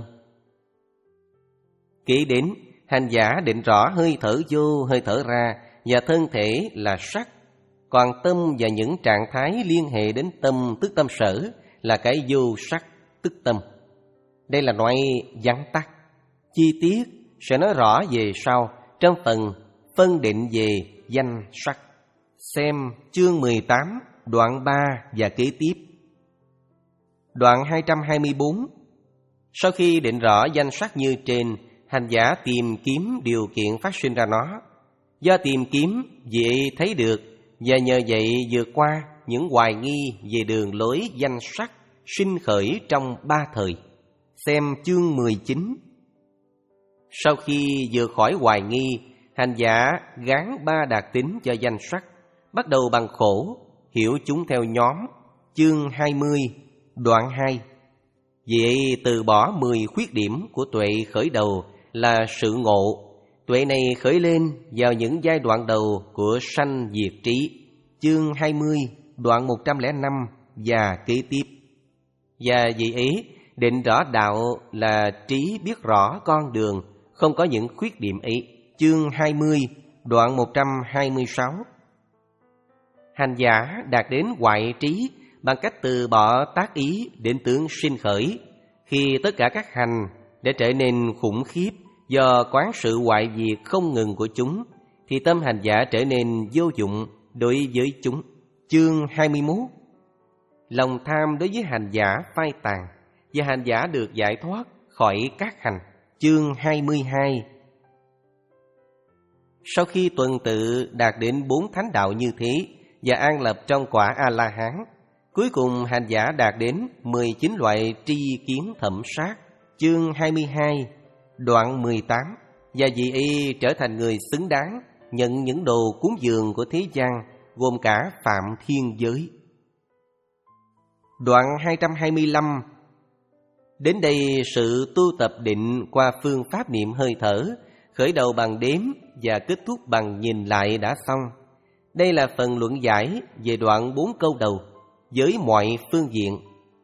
Kế đến, hành giả định rõ hơi thở vô, hơi thở ra và thân thể là sắc, còn tâm và những trạng thái liên hệ đến tâm tức tâm sở là cái vô sắc tức tâm. Đây là loại vắn tắt, chi tiết sẽ nói rõ về sau trong phần phân định về danh sắc. Xem chương mười tám, đoạn ba và kế tiếp. Đoạn hai trăm hai mươi bốn. Sau khi định rõ danh sắc như trên, hành giả tìm kiếm điều kiện phát sinh ra nó. Do tìm kiếm, vị thấy được, và nhờ vậy vượt qua những hoài nghi về đường lối danh sắc sinh khởi trong ba thời. Xem chương mười chín. Sau khi vượt khỏi hoài nghi, hành giả gán ba đặc tính cho danh sắc, bắt đầu bằng khổ, hiểu chúng theo nhóm, chương hai mươi, đoạn hai. Vậy từ bỏ mười khuyết điểm của tuệ khởi đầu là sự ngộ. Tuệ này khởi lên vào những giai đoạn đầu của sanh diệt trí, chương hai mươi, đoạn một trăm lẻ năm và kế tiếp. Và vì ấy, định rõ đạo là trí biết rõ con đường, không có những khuyết điểm ấy, chương hai mươi, đoạn một trăm hai mươi sáu. Hành giả đạt đến hoại trí bằng cách từ bỏ tác ý đến tướng sinh khởi. Khi tất cả các hành để trở nên khủng khiếp do quán sự hoại diệt không ngừng của chúng, thì tâm hành giả trở nên vô dụng đối với chúng, chương hai mươi mốt. Lòng tham đối với hành giả phai tàn, và hành giả được giải thoát khỏi các hành, chương hai mươi hai. Sau khi tuần tự đạt đến bốn thánh đạo như thế và an lập trong quả A-la-hán, cuối cùng hành giả đạt đến mười chín loại tri kiến thẩm sát, chương hai mươi hai, đoạn mười tám. Và vì y trở thành người xứng đáng nhận những đồ cúng dường của thế gian, gồm cả phạm thiên giới. Đoạn hai trăm hai mươi lăm. Đến đây sự tu tập định qua phương pháp niệm hơi thở, khởi đầu bằng đếm và kết thúc bằng nhìn lại đã xong. Đây là phần luận giải về đoạn bốn câu đầu với mọi phương diện.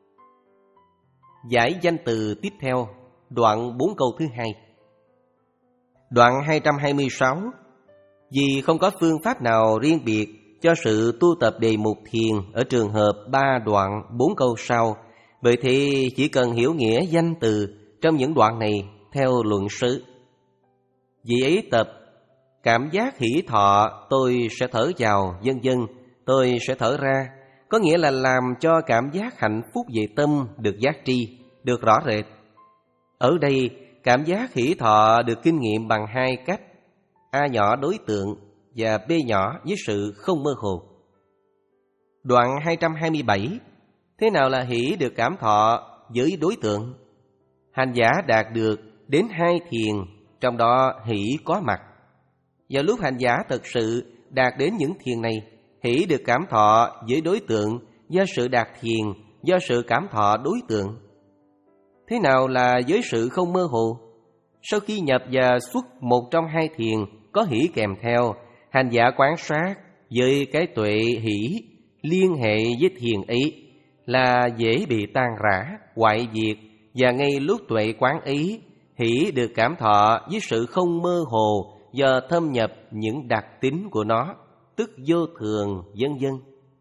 Giải danh từ tiếp theo, đoạn bốn câu thứ hai. Đoạn hai trăm hai mươi sáu. Vì không có phương pháp nào riêng biệt cho sự tu tập đề mục thiền ở trường hợp ba đoạn bốn câu sau. Bởi thế chỉ cần hiểu nghĩa danh từ trong những đoạn này theo luận sự. Vì ấy tập cảm giác hỷ thọ tôi sẽ thở vào, vân vân, tôi sẽ thở ra, có nghĩa là làm cho cảm giác hạnh phúc về tâm được giác tri, được rõ rệt. Ở đây cảm giác hỷ thọ được kinh nghiệm bằng hai cách: A nhỏ đối tượng và B nhỏ với sự không mơ hồ. Đoạn hai trăm hai mươi bảy. Thế nào là hỷ được cảm thọ với đối tượng? Hành giả đạt được đến hai thiền, trong đó hỷ có mặt. Vào lúc hành giả thật sự đạt đến những thiền này, hỷ được cảm thọ với đối tượng do sự đạt thiền, do sự cảm thọ đối tượng. Thế nào là với sự không mơ hồ? Sau khi nhập và xuất một trong hai thiền có hỷ kèm theo, hành giả quán sát với cái tuệ hỷ liên hệ với thiền ấy là dễ bị tan rã, hoại diệt, và ngay lúc tuệ quán ý, hỷ được cảm thọ với sự không mơ hồ do thâm nhập những đặc tính của nó, tức vô thường, vân vân.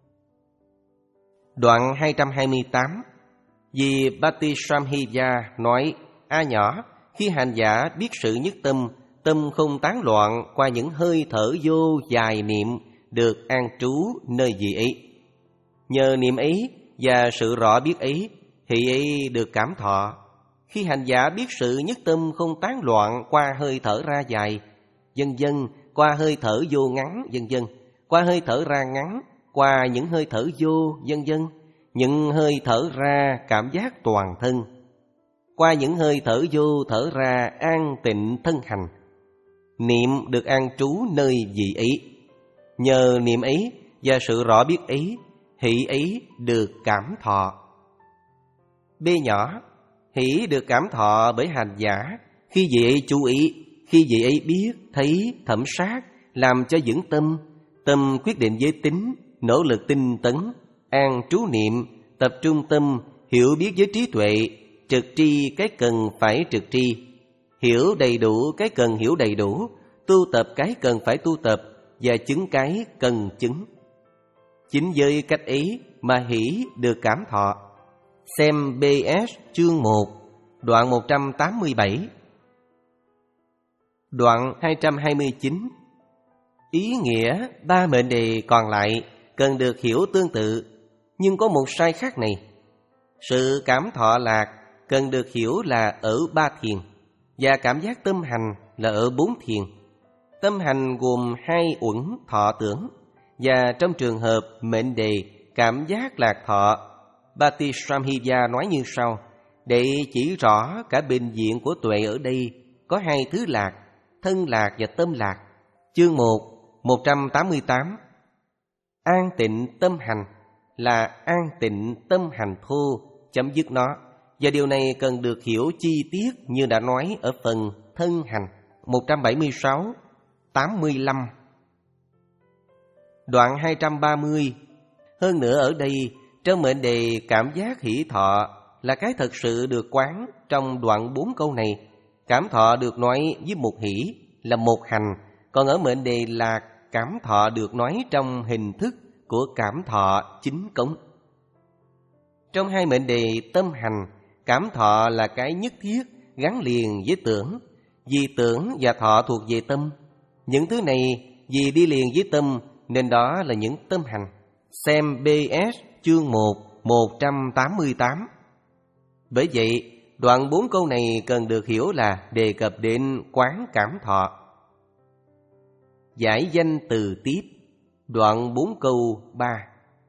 Đoạn hai trăm hai mươi tám. Vì Bhattisamhita nói: A nhỏ, khi hành giả biết sự nhất tâm, tâm không tán loạn qua những hơi thở vô dài niệm, được an trú nơi vị ấy. Nhờ niệm ấy và sự rõ biết ấy, hỷ ấy được cảm thọ. Khi hành giả biết sự nhất tâm không tán loạn qua hơi thở ra dài, vân vân, qua hơi thở vô ngắn, vân vân, qua hơi thở ra ngắn, qua những hơi thở vô, vân vân, những hơi thở ra cảm giác toàn thân, qua những hơi thở vô thở ra an tịnh thân hành. Niệm được an trú nơi vị ấy. Nhờ niệm ấy và sự rõ biết ấy, hỷ ấy được cảm thọ. B nhỏ. Hỷ được cảm thọ bởi hành giả khi vị ấy chú ý, khi vị ấy biết, thấy, thẩm sát, làm cho vững tâm, tâm quyết định giới tính, nỗ lực tinh tấn, an trú niệm, tập trung tâm, hiểu biết với trí tuệ, trực tri cái cần phải trực tri, hiểu đầy đủ cái cần hiểu đầy đủ, tu tập cái cần phải tu tập, và chứng cái cần chứng. Chính với cách ấy mà hỷ được cảm thọ. Xem bê ét chương một, đoạn một trăm tám mươi bảy. Đoạn hai trăm hai mươi chín. Ý nghĩa ba mệnh đề còn lại cần được hiểu tương tự, nhưng có một sai khác này. Sự cảm thọ lạc cần được hiểu là ở ba thiền, và cảm giác tâm hành là ở bốn thiền. Tâm hành gồm hai uẩn thọ tưởng, và trong trường hợp mệnh đề cảm giác lạc thọ, Bhattisamhita nói như sau: để chỉ rõ cả bình diện của tuệ ở đây có hai thứ lạc, thân lạc và tâm lạc. Chương một, một trăm tám mươi tám. An tịnh tâm hành là an tịnh tâm hành thô, chấm dứt nó. Và điều này cần được hiểu chi tiết như đã nói ở phần thân hành. Một trăm bảy mươi sáu, tám mươi lăm. Đoạn hai trăm ba mươi. Hơn nữa ở đây, trong mệnh đề cảm giác hỷ thọ là cái thật sự được quán trong đoạn bốn câu này. Cảm thọ được nói với một hỷ là một hành, còn ở mệnh đề lạc, cảm thọ được nói trong hình thức của cảm thọ chính cống. Trong hai mệnh đề tâm hành, cảm thọ là cái nhất thiết gắn liền với tưởng, vì tưởng và thọ thuộc về tâm. Những thứ này vì đi liền với tâm nên đó là những tâm hành. Xem bê ét chương một, một trăm tám mươi tám. Bởi vậy, đoạn bốn câu này cần được hiểu là đề cập đến quán cảm thọ. Giải danh từ tiếp. Đoạn bốn câu ba.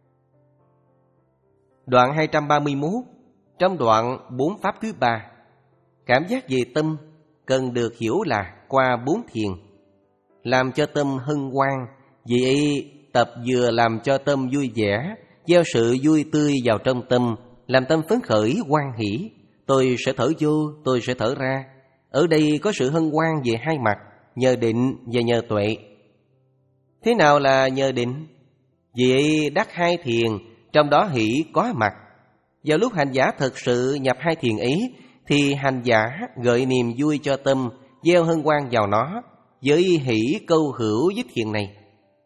Đoạn hai trăm ba mươi mốt. Trong đoạn bốn pháp thứ ba, cảm giác về tâm cần được hiểu là qua bốn thiền. Làm cho tâm hân hoan, vì ấy tập vừa làm cho tâm vui vẻ, gieo sự vui tươi vào trong tâm, làm tâm phấn khởi hoan hỷ. Tôi sẽ thở vô, tôi sẽ thở ra. Ở đây có sự hân hoan về hai mặt, nhờ định và nhờ tuệ. Thế nào là nhờ định? Vì ấy đắc hai thiền, trong đó hỷ có mặt. Vào lúc hành giả thực sự nhập hai thiền ấy, thì hành giả gợi niềm vui cho tâm, gieo hân hoan vào nó, với hỷ câu hữu với thiền này.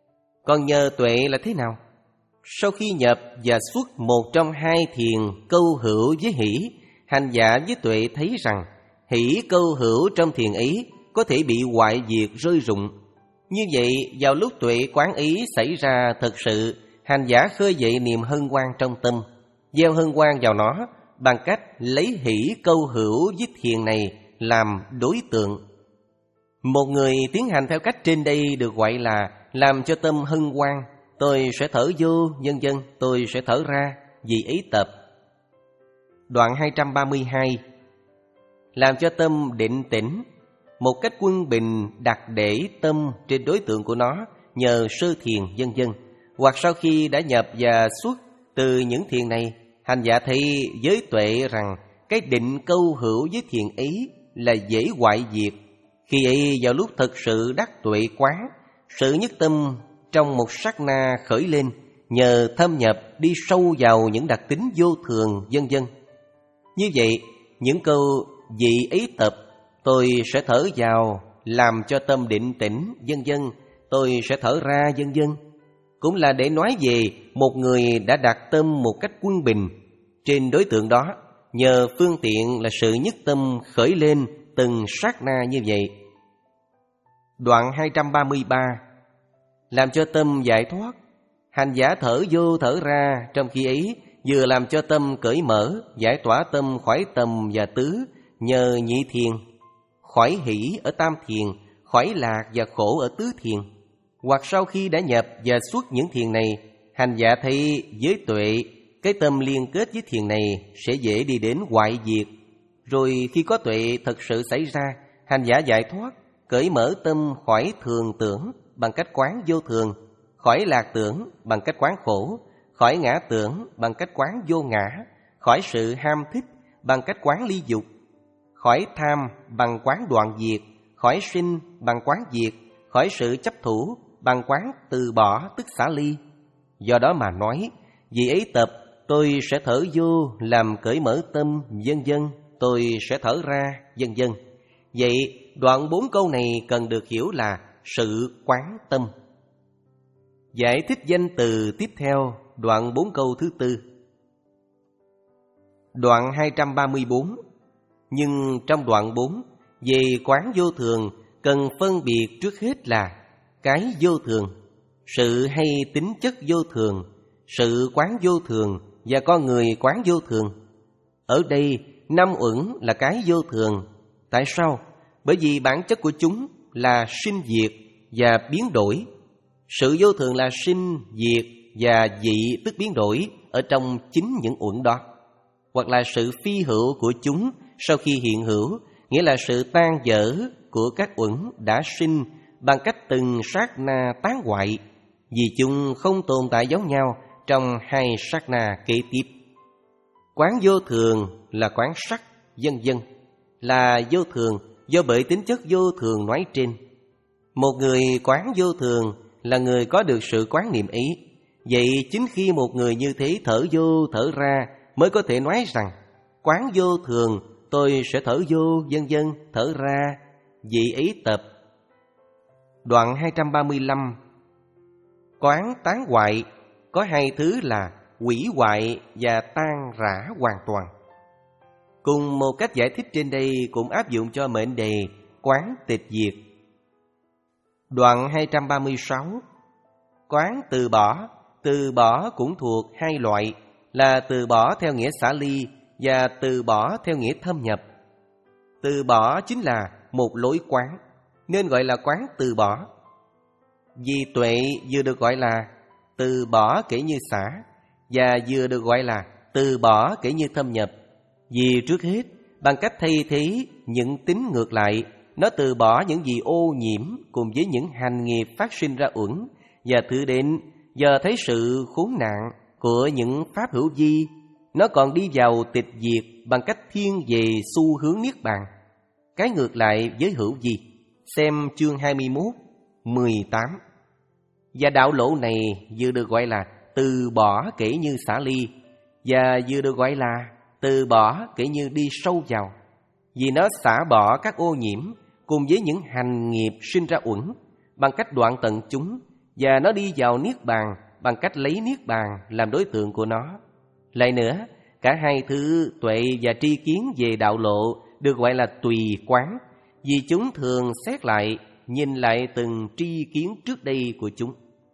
Còn nhờ tuệ là thế nào? Sau khi nhập và xuất một trong hai thiền câu hữu với hỷ, hành giả với tuệ thấy rằng hỷ câu hữu trong thiền ấy có thể bị hoại diệt rơi rụng. Như vậy, vào lúc tuệ quán ý xảy ra thật sự, hành giả khơi dậy niềm hân hoan trong tâm, gieo hân hoan vào nó bằng cách lấy hỷ câu hữu với thiền này làm đối tượng. Một người tiến hành theo cách trên đây được gọi là làm cho tâm hân hoan. Tôi sẽ thở vô, vân vân, tôi sẽ thở ra, vì ý tập. Đoạn hai trăm ba mươi hai. Làm cho tâm định tĩnh, một cách quân bình đặt để tâm trên đối tượng của nó nhờ sơ thiền, vân vân. Hoặc sau khi đã nhập và xuất từ những thiền này, hành giả thấy với tuệ rằng cái định câu hữu với thiền ấy là dễ hoại diệt. Khi ấy vào lúc thật sự đắc tuệ quán, sự nhất tâm trong một sát na khởi lên, nhờ thâm nhập đi sâu vào những đặc tính vô thường, vân vân. Như vậy, những câu vị ý tập, tôi sẽ thở vào làm cho tâm định tĩnh, vân vân, tôi sẽ thở ra, vân vân, cũng là để nói về một người đã đặt tâm một cách quân bình trên đối tượng đó, nhờ phương tiện là sự nhất tâm khởi lên từng sát na như vậy. Đoạn hai trăm ba mươi ba. Làm cho tâm giải thoát, hành giả thở vô thở ra, trong khi ấy vừa làm cho tâm cởi mở, giải tỏa tâm khỏi tầm và tứ nhờ nhị thiền, khỏi hỷ ở tam thiền, khỏi lạc và khổ ở tứ thiền. Hoặc sau khi đã nhập và xuất những thiền này, hành giả thấy với tuệ cái tâm liên kết với thiền này sẽ dễ đi đến hoại diệt. Rồi khi có tuệ thật sự xảy ra, hành giả giải thoát, cởi mở tâm khỏi thường tưởng bằng cách quán vô thường, khỏi lạc tưởng bằng cách quán khổ, khỏi ngã tưởng bằng cách quán vô ngã, khỏi sự ham thích bằng cách quán ly dục, khỏi tham bằng quán đoạn diệt, khỏi sinh bằng quán diệt, khỏi sự chấp thủ bằng quán từ bỏ tức xả ly. Do đó mà nói, vì ấy tập, tôi sẽ thở vô làm cởi mở tâm, vân vân, tôi sẽ thở ra, vân vân. Vậy đoạn bốn câu này cần được hiểu là sự quán tâm. Giải thích danh từ tiếp theo, đoạn bốn câu thứ tư. Đoạn hai trăm ba mươi bốn. Nhưng trong đoạn bốn, về quán vô thường, cần phân biệt trước hết là cái vô thường, sự hay tính chất vô thường, sự quán vô thường và con người quán vô thường. Ở đây, năm uẩn là cái vô thường. Tại sao? Bởi vì bản chất của chúng là sinh diệt và biến đổi. Sự vô thường là sinh, diệt và dị tức biến đổi ở trong chính những uẩn đó. Hoặc là sự phi hữu của chúng sau khi hiện hữu, nghĩa là sự tan dở của các uẩn đã sinh bằng cách từng sát na tán hoại, vì chúng không tồn tại giống nhau trong hai sát na kế tiếp. Quán vô thường là quán sắc, vân vân, là vô thường do bởi tính chất vô thường nói trên. Một người quán vô thường là người có được sự quán niệm ý. Vậy chính khi một người như thế thở vô thở ra mới có thể nói rằng quán vô thường, tôi sẽ thở vô, vân vân, thở ra, vị ý tập. Đoạn hai trăm ba mươi lăm. Quán tán hoại có hai thứ là hủy hoại và tan rã hoàn toàn. Cùng một cách giải thích trên đây cũng áp dụng cho mệnh đề quán tịch diệt. Đoạn hai trăm ba mươi sáu. Quán từ bỏ, từ bỏ cũng thuộc hai loại là từ bỏ theo nghĩa xả ly và từ bỏ theo nghĩa thâm nhập. Từ bỏ chính là một lối quán, nên gọi là quán từ bỏ. Vì tuệ vừa được gọi là từ bỏ kể như xả, và vừa được gọi là từ bỏ kể như thâm nhập. Vì trước hết, bằng cách thay thế những tính ngược lại, nó từ bỏ những gì ô nhiễm cùng với những hành nghiệp phát sinh ra uẩn, và thứ đến giờ thấy sự khốn nạn của những pháp hữu vi, nó còn đi vào tịch diệt bằng cách thiên về xu hướng niết bàn. Cái ngược lại với hữu vi, xem chương hai mươi mốt, mười tám. Và đạo lộ này vừa được gọi là từ bỏ kể như xả ly, và vừa được gọi là từ bỏ kể như đi sâu vào, vì nó xả bỏ các ô nhiễm cùng với những hành nghiệp sinh ra uẩn bằng cách đoạn tận chúng, và nó đi vào niết bàn bằng cách lấy niết bàn làm đối tượng của nó. Lại nữa, cả hai thứ tuệ và tri kiến về đạo lộ được gọi là tùy quán, vì chúng thường xét lại, nhìn lại từng tri kiến trước đây của chúng.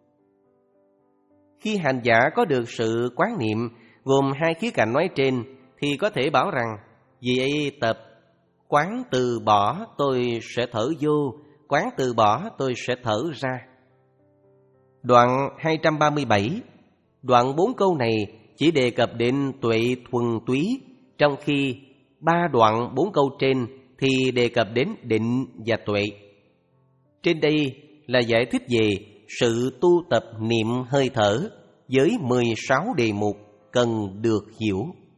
Khi hành giả có được sự quán niệm gồm hai khía cạnh nói trên, thì có thể bảo rằng vì ấy tập quán từ bỏ tôi sẽ thở vô, quán từ bỏ tôi sẽ thở ra. Đoạn hai trăm ba mươi bảy, đoạn bốn câu này chỉ đề cập đến tuệ thuần túy, trong khi ba đoạn bốn câu trên thì đề cập đến định và tuệ. Trên đây là giải thích về sự tu tập niệm hơi thở với mười sáu đề mục cần được hiểu.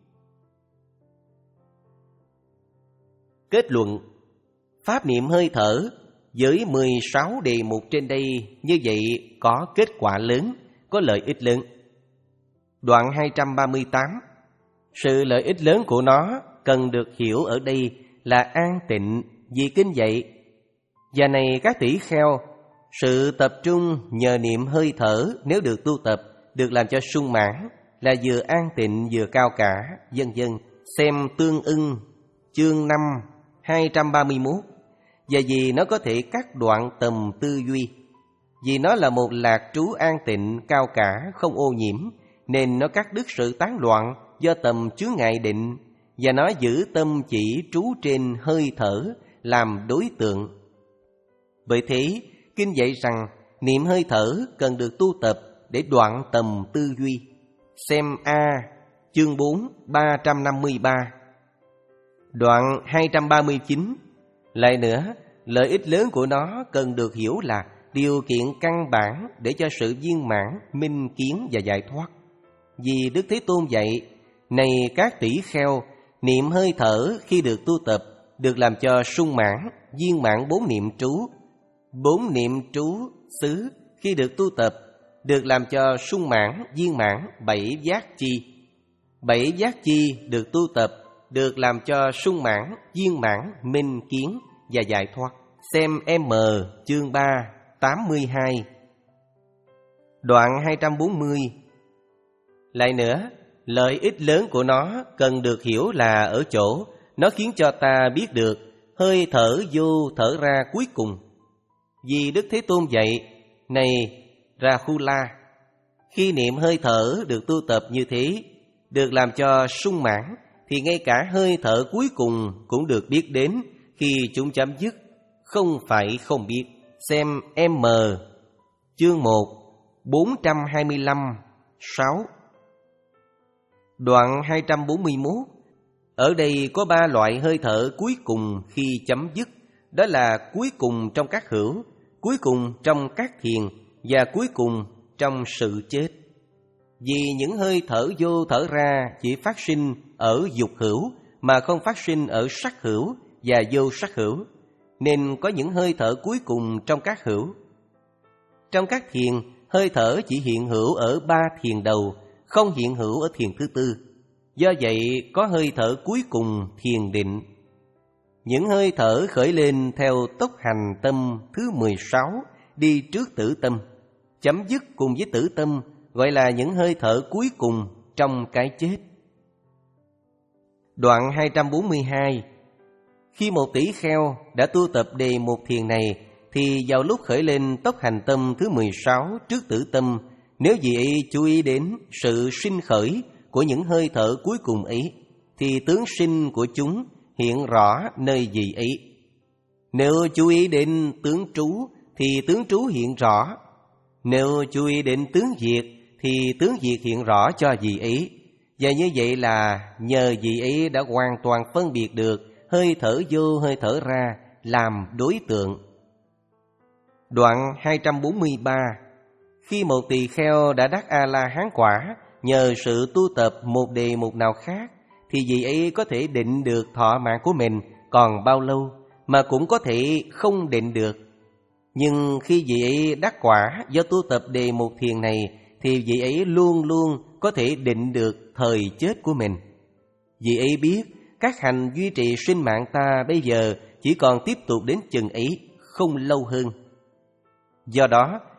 Kết luận, pháp niệm hơi thở với mười sáu đề mục trên đây như vậy có kết quả lớn, có lợi ích lớn. Đoạn hai trăm ba mươi tám, sự lợi ích lớn của nó cần được hiểu ở đây là an tịnh vì kinh dạy. Và này các tỷ kheo, sự tập trung nhờ niệm hơi thở nếu được tu tập, được làm cho sung mãn, là vừa an tịnh vừa cao cả, vân vân. Xem tương ưng chương năm hai trăm ba mươi mốt. Và vì nó có thể cắt đoạn tầm tư duy, vì nó là một lạc trú an tịnh cao cả không ô nhiễm, nên nó cắt đứt sự tán loạn do tầm chướng ngại định, và nó giữ tâm chỉ trú trên hơi thở làm đối tượng. Bởi thế, kinh dạy rằng niệm hơi thở cần được tu tập để đoạn tầm tư duy. Xem A, chương bốn, ba trăm năm mươi ba. Đoạn hai trăm ba mươi chín. Lại nữa, lợi ích lớn của nó cần được hiểu là điều kiện căn bản để cho sự viên mãn, minh kiến và giải thoát. Vì Đức Thế Tôn dạy, này các tỷ kheo, niệm hơi thở khi được tu tập, được làm cho sung mãn, viên mãn bốn niệm trú. Bốn niệm trú xứ khi được tu tập, được làm cho sung mãn, viên mãn bảy giác chi. Bảy giác chi được tu tập, được làm cho sung mãn, viên mãn, minh kiến và giải thoát. Xem M chương ba, tám mươi hai. Đoạn hai trăm bốn mươi. Lại nữa, lợi ích lớn của nó cần được hiểu là ở chỗ nó khiến cho ta biết được hơi thở vô thở ra cuối cùng. Vì Đức Thế Tôn dạy, này Rahula, khi niệm hơi thở được tu tập như thế, được làm cho sung mãn, thì ngay cả hơi thở cuối cùng cũng được biết đến khi chúng chấm dứt, không phải không biết. Xem M chương một, bốn trăm hai mươi lăm, sáu. Đoạn hai trăm bốn mươi mốt. Ở đây có ba loại hơi thở cuối cùng khi chấm dứt, đó là cuối cùng trong các hữu, cuối cùng trong các thiền và cuối cùng trong sự chết. Vì những hơi thở vô thở ra chỉ phát sinh ở dục hữu mà không phát sinh ở sắc hữu và vô sắc hữu, nên có những hơi thở cuối cùng trong các hữu. Trong các thiền, hơi thở chỉ hiện hữu ở ba thiền đầu, không hiện hữu ở thiền thứ tư. Do vậy có hơi thở cuối cùng thiền định. Những hơi thở khởi lên theo tốc hành tâm thứ mười sáu, đi trước tử tâm, chấm dứt cùng với tử tâm, gọi là những hơi thở cuối cùng trong cái chết. Đoạn hai trăm bốn mươi hai. Khi một tỷ kheo đã tu tập đề mục thiền này, thì vào lúc khởi lên tốc hành tâm thứ mười sáu trước tử tâm, nếu vị ấy chú ý đến sự sinh khởi của những hơi thở cuối cùng ấy, thì tướng sinh của chúng hiện rõ nơi vị ấy. Nếu chú ý đến tướng trú, thì tướng trú hiện rõ. Nếu chú ý đến tướng diệt, thì tướng diệt hiện rõ cho vị ấy. Và như vậy là nhờ vị ấy đã hoàn toàn phân biệt được hơi thở vô hơi thở ra làm đối tượng. Đoạn hai trăm bốn mươi ba. Khi một tỳ kheo đã đắc A-la-hán quả nhờ sự tu tập một đề mục nào khác, thì vị ấy có thể định được thọ mạng của mình còn bao lâu, mà cũng có thể không định được. Nhưng khi vị ấy đắc quả do tu tập đề mục thiền này, thì vị ấy luôn luôn có thể định được thời chết của mình. Vị ấy biết các hành duy trì sinh mạng ta bây giờ chỉ còn tiếp tục đến chừng ấy, không lâu hơn. Do đó,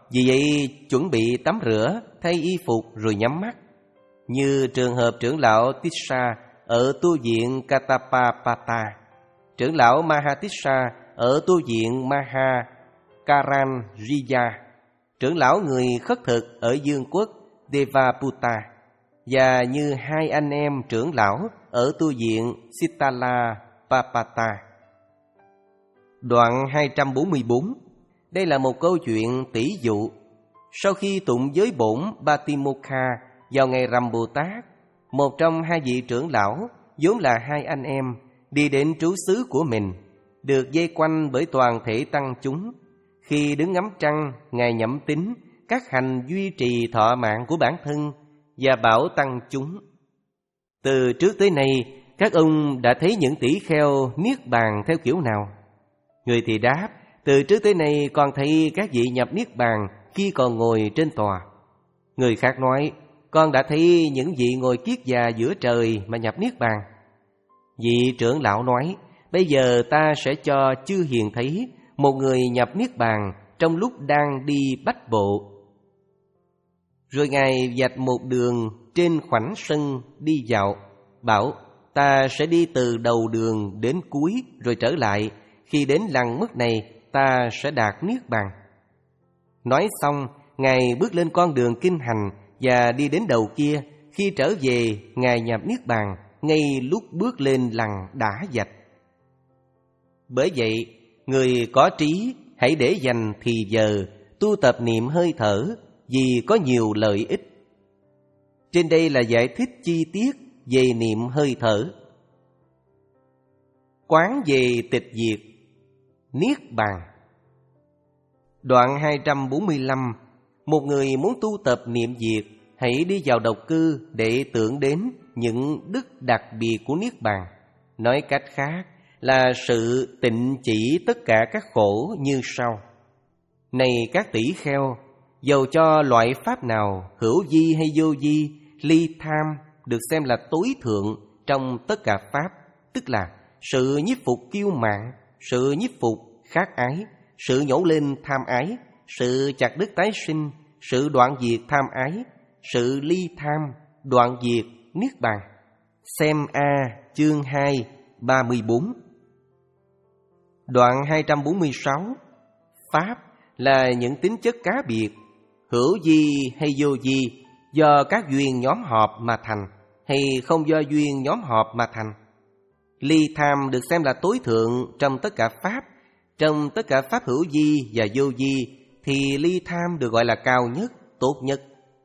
vì vậy chuẩn bị tắm rửa, thay y phục rồi nhắm mắt. Như trường hợp trưởng lão Tissa ở tu viện Katapapata, trưởng lão Mahatissa ở tu viện Mahakaranriya, trưởng lão người khất thực ở dương quốc Devaputa, và như hai anh em trưởng lão ở tu viện Sittalapapata. Đoạn hai trăm bốn mươi bốn. Đây là một câu chuyện tỷ dụ. Sau khi tụng giới bổn Batimokha vào ngày rằm Bồ Tát, một trong hai vị trưởng lão, vốn là hai anh em, đi đến trú xứ của mình, được vây quanh bởi toàn thể tăng chúng. Khi đứng ngắm trăng, Ngài nhẩm tính các hành duy trì thọ mạng của bản thân và bảo tăng chúng: từ trước tới nay, các ông đã thấy những tỷ kheo niết bàn theo kiểu nào? Người thì đáp: từ trước tới nay con thấy các vị nhập niết bàn khi còn ngồi trên tòa. Người khác nói: con đã thấy những vị ngồi kiết già giữa trời mà nhập niết bàn. Vị trưởng lão nói: bây giờ ta sẽ cho chư hiền thấy một người nhập niết bàn trong lúc đang đi bách bộ. Rồi Ngài vạch một đường trên khoảnh sân đi dạo, bảo: ta sẽ đi từ đầu đường đến cuối rồi trở lại. Khi đến lăng mức này, ta sẽ đạt niết bàn. Nói xong, Ngài bước lên con đường kinh hành và đi đến đầu kia. Khi trở về, Ngài nhập niết bàn ngay lúc bước lên lăng đã vạch. Bởi vậy, người có trí hãy để dành thì giờ tu tập niệm hơi thở, vì có nhiều lợi ích. Trên đây là giải thích chi tiết về niệm hơi thở. Quán về tịch diệt, niết bàn. Đoạn hai trăm bốn mươi lăm. Một người muốn tu tập niệm diệt, hãy đi vào độc cư để tưởng đến những đức đặc biệt của niết bàn. Nói cách khác là sự tịnh chỉ tất cả các khổ như sau. Này các tỷ kheo, dầu cho loại pháp nào, hữu vi hay vô vi, ly tham được xem là tối thượng trong tất cả pháp, tức là sự nhiếp phục kiêu mạn, sự nhiếp phục khát ái, sự nhổ lên tham ái, sự chặt đứt tái sinh, sự đoạn diệt tham ái, sự ly tham, đoạn diệt niết bàn. Xem A chương hai, ba mươi bốn. Đoạn hai trăm bốn mươi sáu. Pháp là những tính chất cá biệt, hữu vi hay vô vi, do các duyên nhóm họp mà thành, hay không do duyên nhóm họp mà thành. Ly tham được xem là tối thượng trong tất cả pháp. Trong tất cả pháp hữu vi và vô vi thì ly tham được gọi là cao nhất, tốt nhất.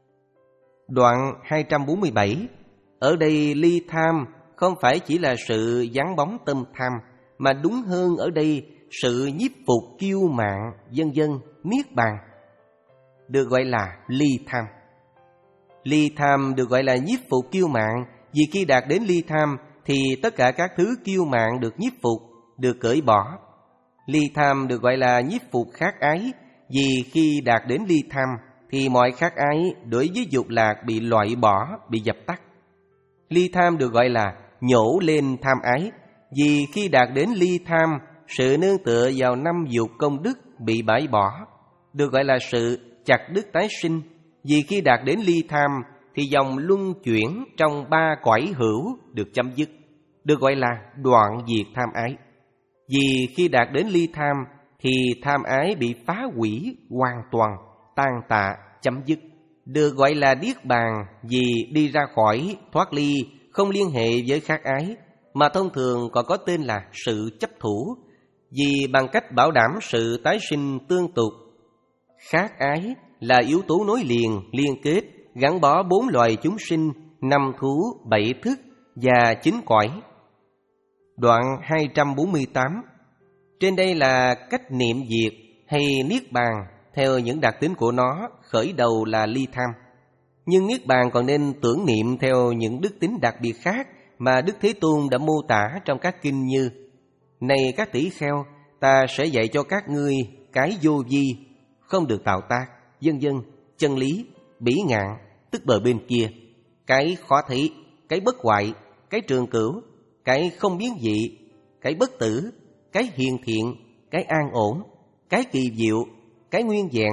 Đoạn hai trăm bốn mươi bảy. Ở đây ly tham không phải chỉ là sự vắng bóng tâm tham, mà đúng hơn ở đây sự nhiếp phục kiêu mạn, vân vân, niết bàn được gọi là ly tham. Ly tham được gọi là nhiếp phục kiêu mạn vì khi đạt đến ly tham thì tất cả các thứ kiêu mạn được nhiếp phục, được cởi bỏ. Ly tham được gọi là nhiếp phục khát ái vì khi đạt đến ly tham thì mọi khát ái đối với dục lạc bị loại bỏ, bị dập tắt. Ly tham được gọi là nhổ lên tham ái vì khi đạt đến ly tham, sự nương tựa vào năm dục công đức bị bãi bỏ, được gọi là sự chặt đứt tái sinh vì khi đạt đến ly tham thì dòng luân chuyển trong ba cõi hữu được chấm dứt, được gọi là đoạn diệt tham ái. Vì khi đạt đến ly tham thì tham ái bị phá hủy hoàn toàn, tan tạ, chấm dứt, được gọi là niết bàn vì đi ra khỏi, thoát ly, không liên hệ với khát ái, mà thông thường còn có tên là sự chấp thủ, vì bằng cách bảo đảm sự tái sinh tương tục. Khát ái là yếu tố nối liền, liên kết, gắn bó bốn loài chúng sinh, năm thú, bảy thức và chín cõi. Đoạn hai trăm bốn mươi tám. Trên đây là cách niệm diệt hay niết bàn theo những đặc tính của nó, khởi đầu là ly tham. Nhưng niết bàn còn nên tưởng niệm theo những đức tính đặc biệt khác mà Đức Thế Tôn đã mô tả trong các kinh như: này các tỷ kheo, ta sẽ dạy cho các ngươi cái vô vi, không được tạo tác, vân vân, chân lý, bỉ ngạn, tức bờ bên kia, cái khó thấy, cái bất hoại, cái trường cửu, cái không biến dị, cái bất tử, cái hiền thiện, cái an ổn, cái kỳ diệu, cái nguyên vẹn,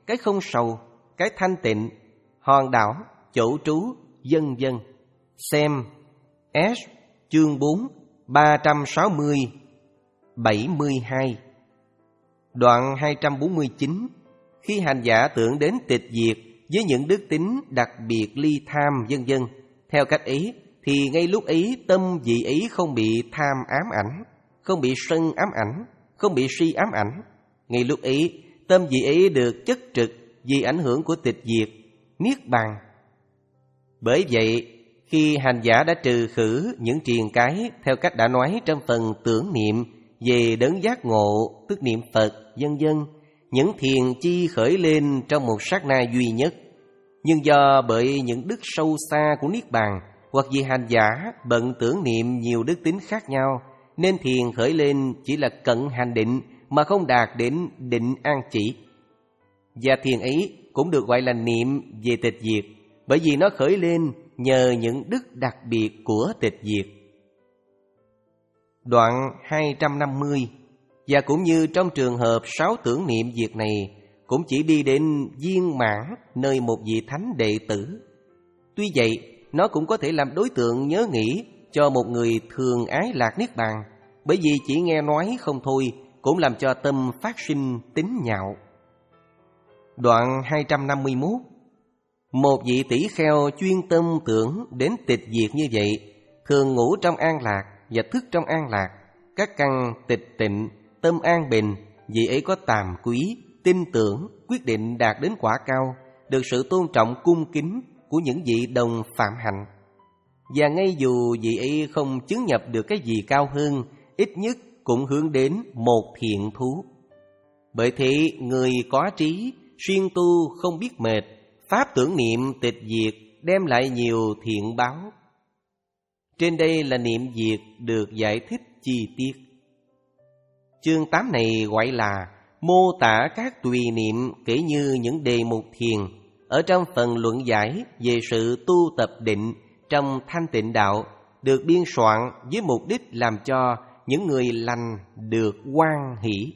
cái không sầu, cái thanh tịnh, hòn đảo, chỗ trú, vân vân. Xem S chương bốn, ba trăm sáu mươi, bảy mươi hai. Đoạn hai trăm bốn mươi chín. Khi hành giả tưởng đến tịch diệt với những đức tính đặc biệt ly tham vân vân, theo cách ấy thì ngay lúc ấy tâm vị ấy không bị tham ám ảnh, không bị sân ám ảnh, không bị si ám ảnh. Ngay lúc ấy tâm vị ấy được chất trực vì ảnh hưởng của tịch diệt, niết bàn. Bởi vậy khi hành giả đã trừ khử những triền cái theo cách đã nói trong phần tưởng niệm về đấng giác ngộ, tức niệm Phật vân vân, những thiền chi khởi lên trong một sát na duy nhất. Nhưng do bởi những đức sâu xa của niết bàn, hoặc vì hành giả bận tưởng niệm nhiều đức tính khác nhau, nên thiền khởi lên chỉ là cận hành định mà không đạt đến định an chỉ. Và thiền ấy cũng được gọi là niệm về tịch diệt, bởi vì nó khởi lên nhờ những đức đặc biệt của tịch diệt. Đoạn hai trăm năm mươi. Và cũng như trong trường hợp sáu tưởng niệm diệt này, cũng chỉ đi đến viên mãn nơi một vị thánh đệ tử. Tuy vậy, nó cũng có thể làm đối tượng nhớ nghĩ cho một người thường ái lạc niết bàn, bởi vì chỉ nghe nói không thôi cũng làm cho tâm phát sinh tín nhạo. Đoạn hai trăm năm mươi mốt. Một vị tỷ kheo chuyên tâm tưởng đến tịch diệt như vậy, thường ngủ trong an lạc và thức trong an lạc, các căn tịch tịnh, tâm an bình. Vị ấy có tàm quý, tin tưởng, quyết định đạt đến quả cao, được sự tôn trọng cung kính của những vị đồng phạm hạnh. Và ngay dù vị ấy không chứng nhập được cái gì cao hơn, ít nhất cũng hướng đến một thiện thú. Bởi thế người có trí, siêng tu không biết mệt, pháp tưởng niệm tịch diệt đem lại nhiều thiện báo. Trên đây là niệm diệt được giải thích chi tiết. Chương tám này gọi là mô tả các tùy niệm kể như những đề mục thiền ở trong phần luận giải về sự tu tập định trong thanh tịnh đạo, được biên soạn với mục đích làm cho những người lành được hoan hỷ.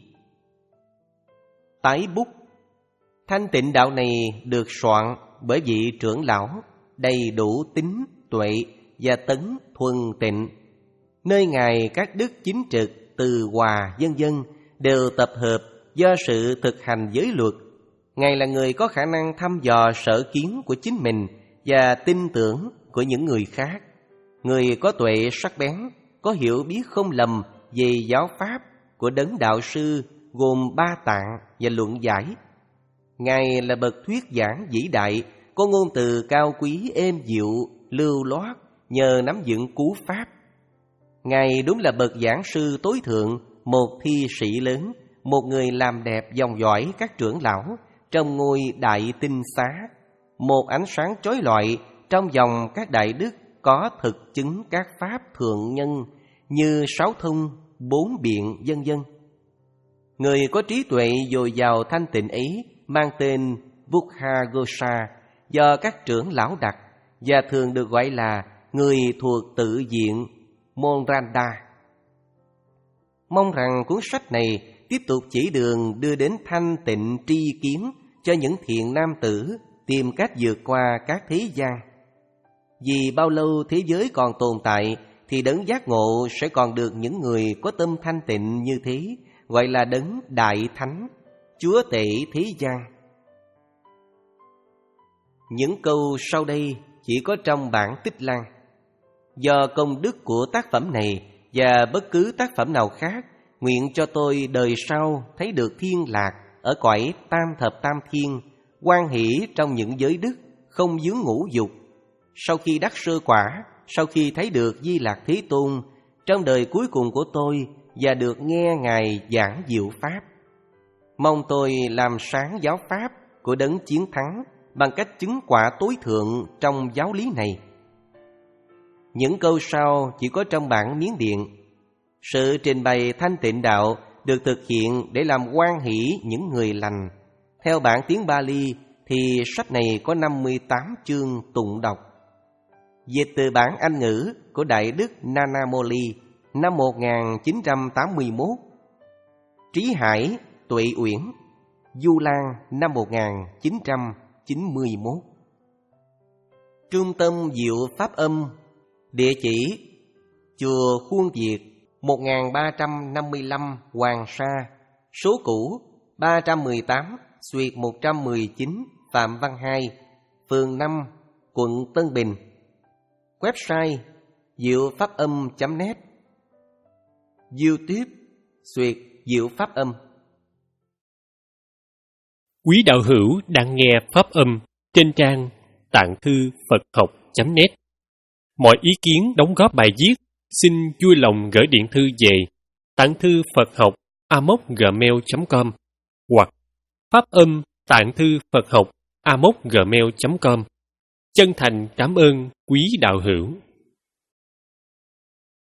Tái bút. Thanh tịnh đạo này được soạn bởi vị trưởng lão đầy đủ tín, tuệ và tấn thuần tịnh, nơi ngài các đức chính trực, từ hòa vân vân đều tập hợp do sự thực hành giới luật. Ngài là người có khả năng thăm dò sở kiến của chính mình và tin tưởng của những người khác, người có tuệ sắc bén, có hiểu biết không lầm về giáo pháp của đấng đạo sư gồm ba tạng và luận giải. Ngài là bậc thuyết giảng vĩ đại, có ngôn từ cao quý êm dịu, lưu loát nhờ nắm vững cú pháp. Ngài đúng là bậc giảng sư tối thượng, một thi sĩ lớn, một người làm đẹp dòng dõi các trưởng lão trong ngôi đại tinh xá, một ánh sáng chói lọi trong dòng các đại đức có thực chứng các pháp thượng nhân như sáu thông, bốn biện vân vân. Người có trí tuệ dồi dào thanh tịnh ấy mang tên Buddhaghosa do các trưởng lão đặt, và thường được gọi là người thuộc tự viện Monranda. Mong rằng cuốn sách này tiếp tục chỉ đường đưa đến thanh tịnh tri kiến cho những thiện nam tử tìm cách vượt qua các thế gian. Vì bao lâu thế giới còn tồn tại thì đấng giác ngộ sẽ còn được những người có tâm thanh tịnh như thế, gọi là đấng đại thánh, chúa tể thế gian. Những câu sau đây chỉ có trong bản Tích Lan. Do công đức của tác phẩm này và bất cứ tác phẩm nào khác, nguyện cho tôi đời sau thấy được thiên lạc ở cõi tam thập tam thiên, hoan hỷ trong những giới đức, không vướng ngũ dục. Sau khi đắc sơ quả, sau khi thấy được Di Lạc Thế Tôn trong đời cuối cùng của tôi và được nghe Ngài giảng diệu pháp, mong tôi làm sáng giáo pháp của đấng chiến thắng bằng cách chứng quả tối thượng trong giáo lý này. Những câu sau chỉ có trong bản Miến Điện. Sự trình bày thanh tịnh đạo được thực hiện để làm hoan hỷ những người lành. Theo bản tiếng Bali thì sách này có năm mươi tám chương tụng đọc. Dịch từ bản Anh ngữ của Đại đức Nana Moli năm một nghìn chín trăm tám mươi mốt. Trí Hải, Tuệ Uyển. Du Lan năm một nghìn chín trăm chín mươi mốt. Trung tâm Diệu Pháp Âm. Địa chỉ: Chùa Khuôn Việt, một nghìn ba trăm năm mươi lăm Hoàng Sa. Số cũ: ba trăm mười tám xuyệt một trăm mười chín Phạm Văn Hai, phường năm, quận Tân Bình. Website: diệu pháp âm chấm net. YouTube: xuyệt Diệu Pháp Âm. Quý đạo hữu đang nghe Pháp Âm trên trang tạng thư Phật học chấm net. Mọi ý kiến đóng góp bài viết xin vui lòng gửi điện thư về tạng thư Phật học a mốc gmail chấm com hoặc Pháp Âm tạng thư Phật học a mốc gmail chấm com. Chân thành cảm ơn quý đạo hữu.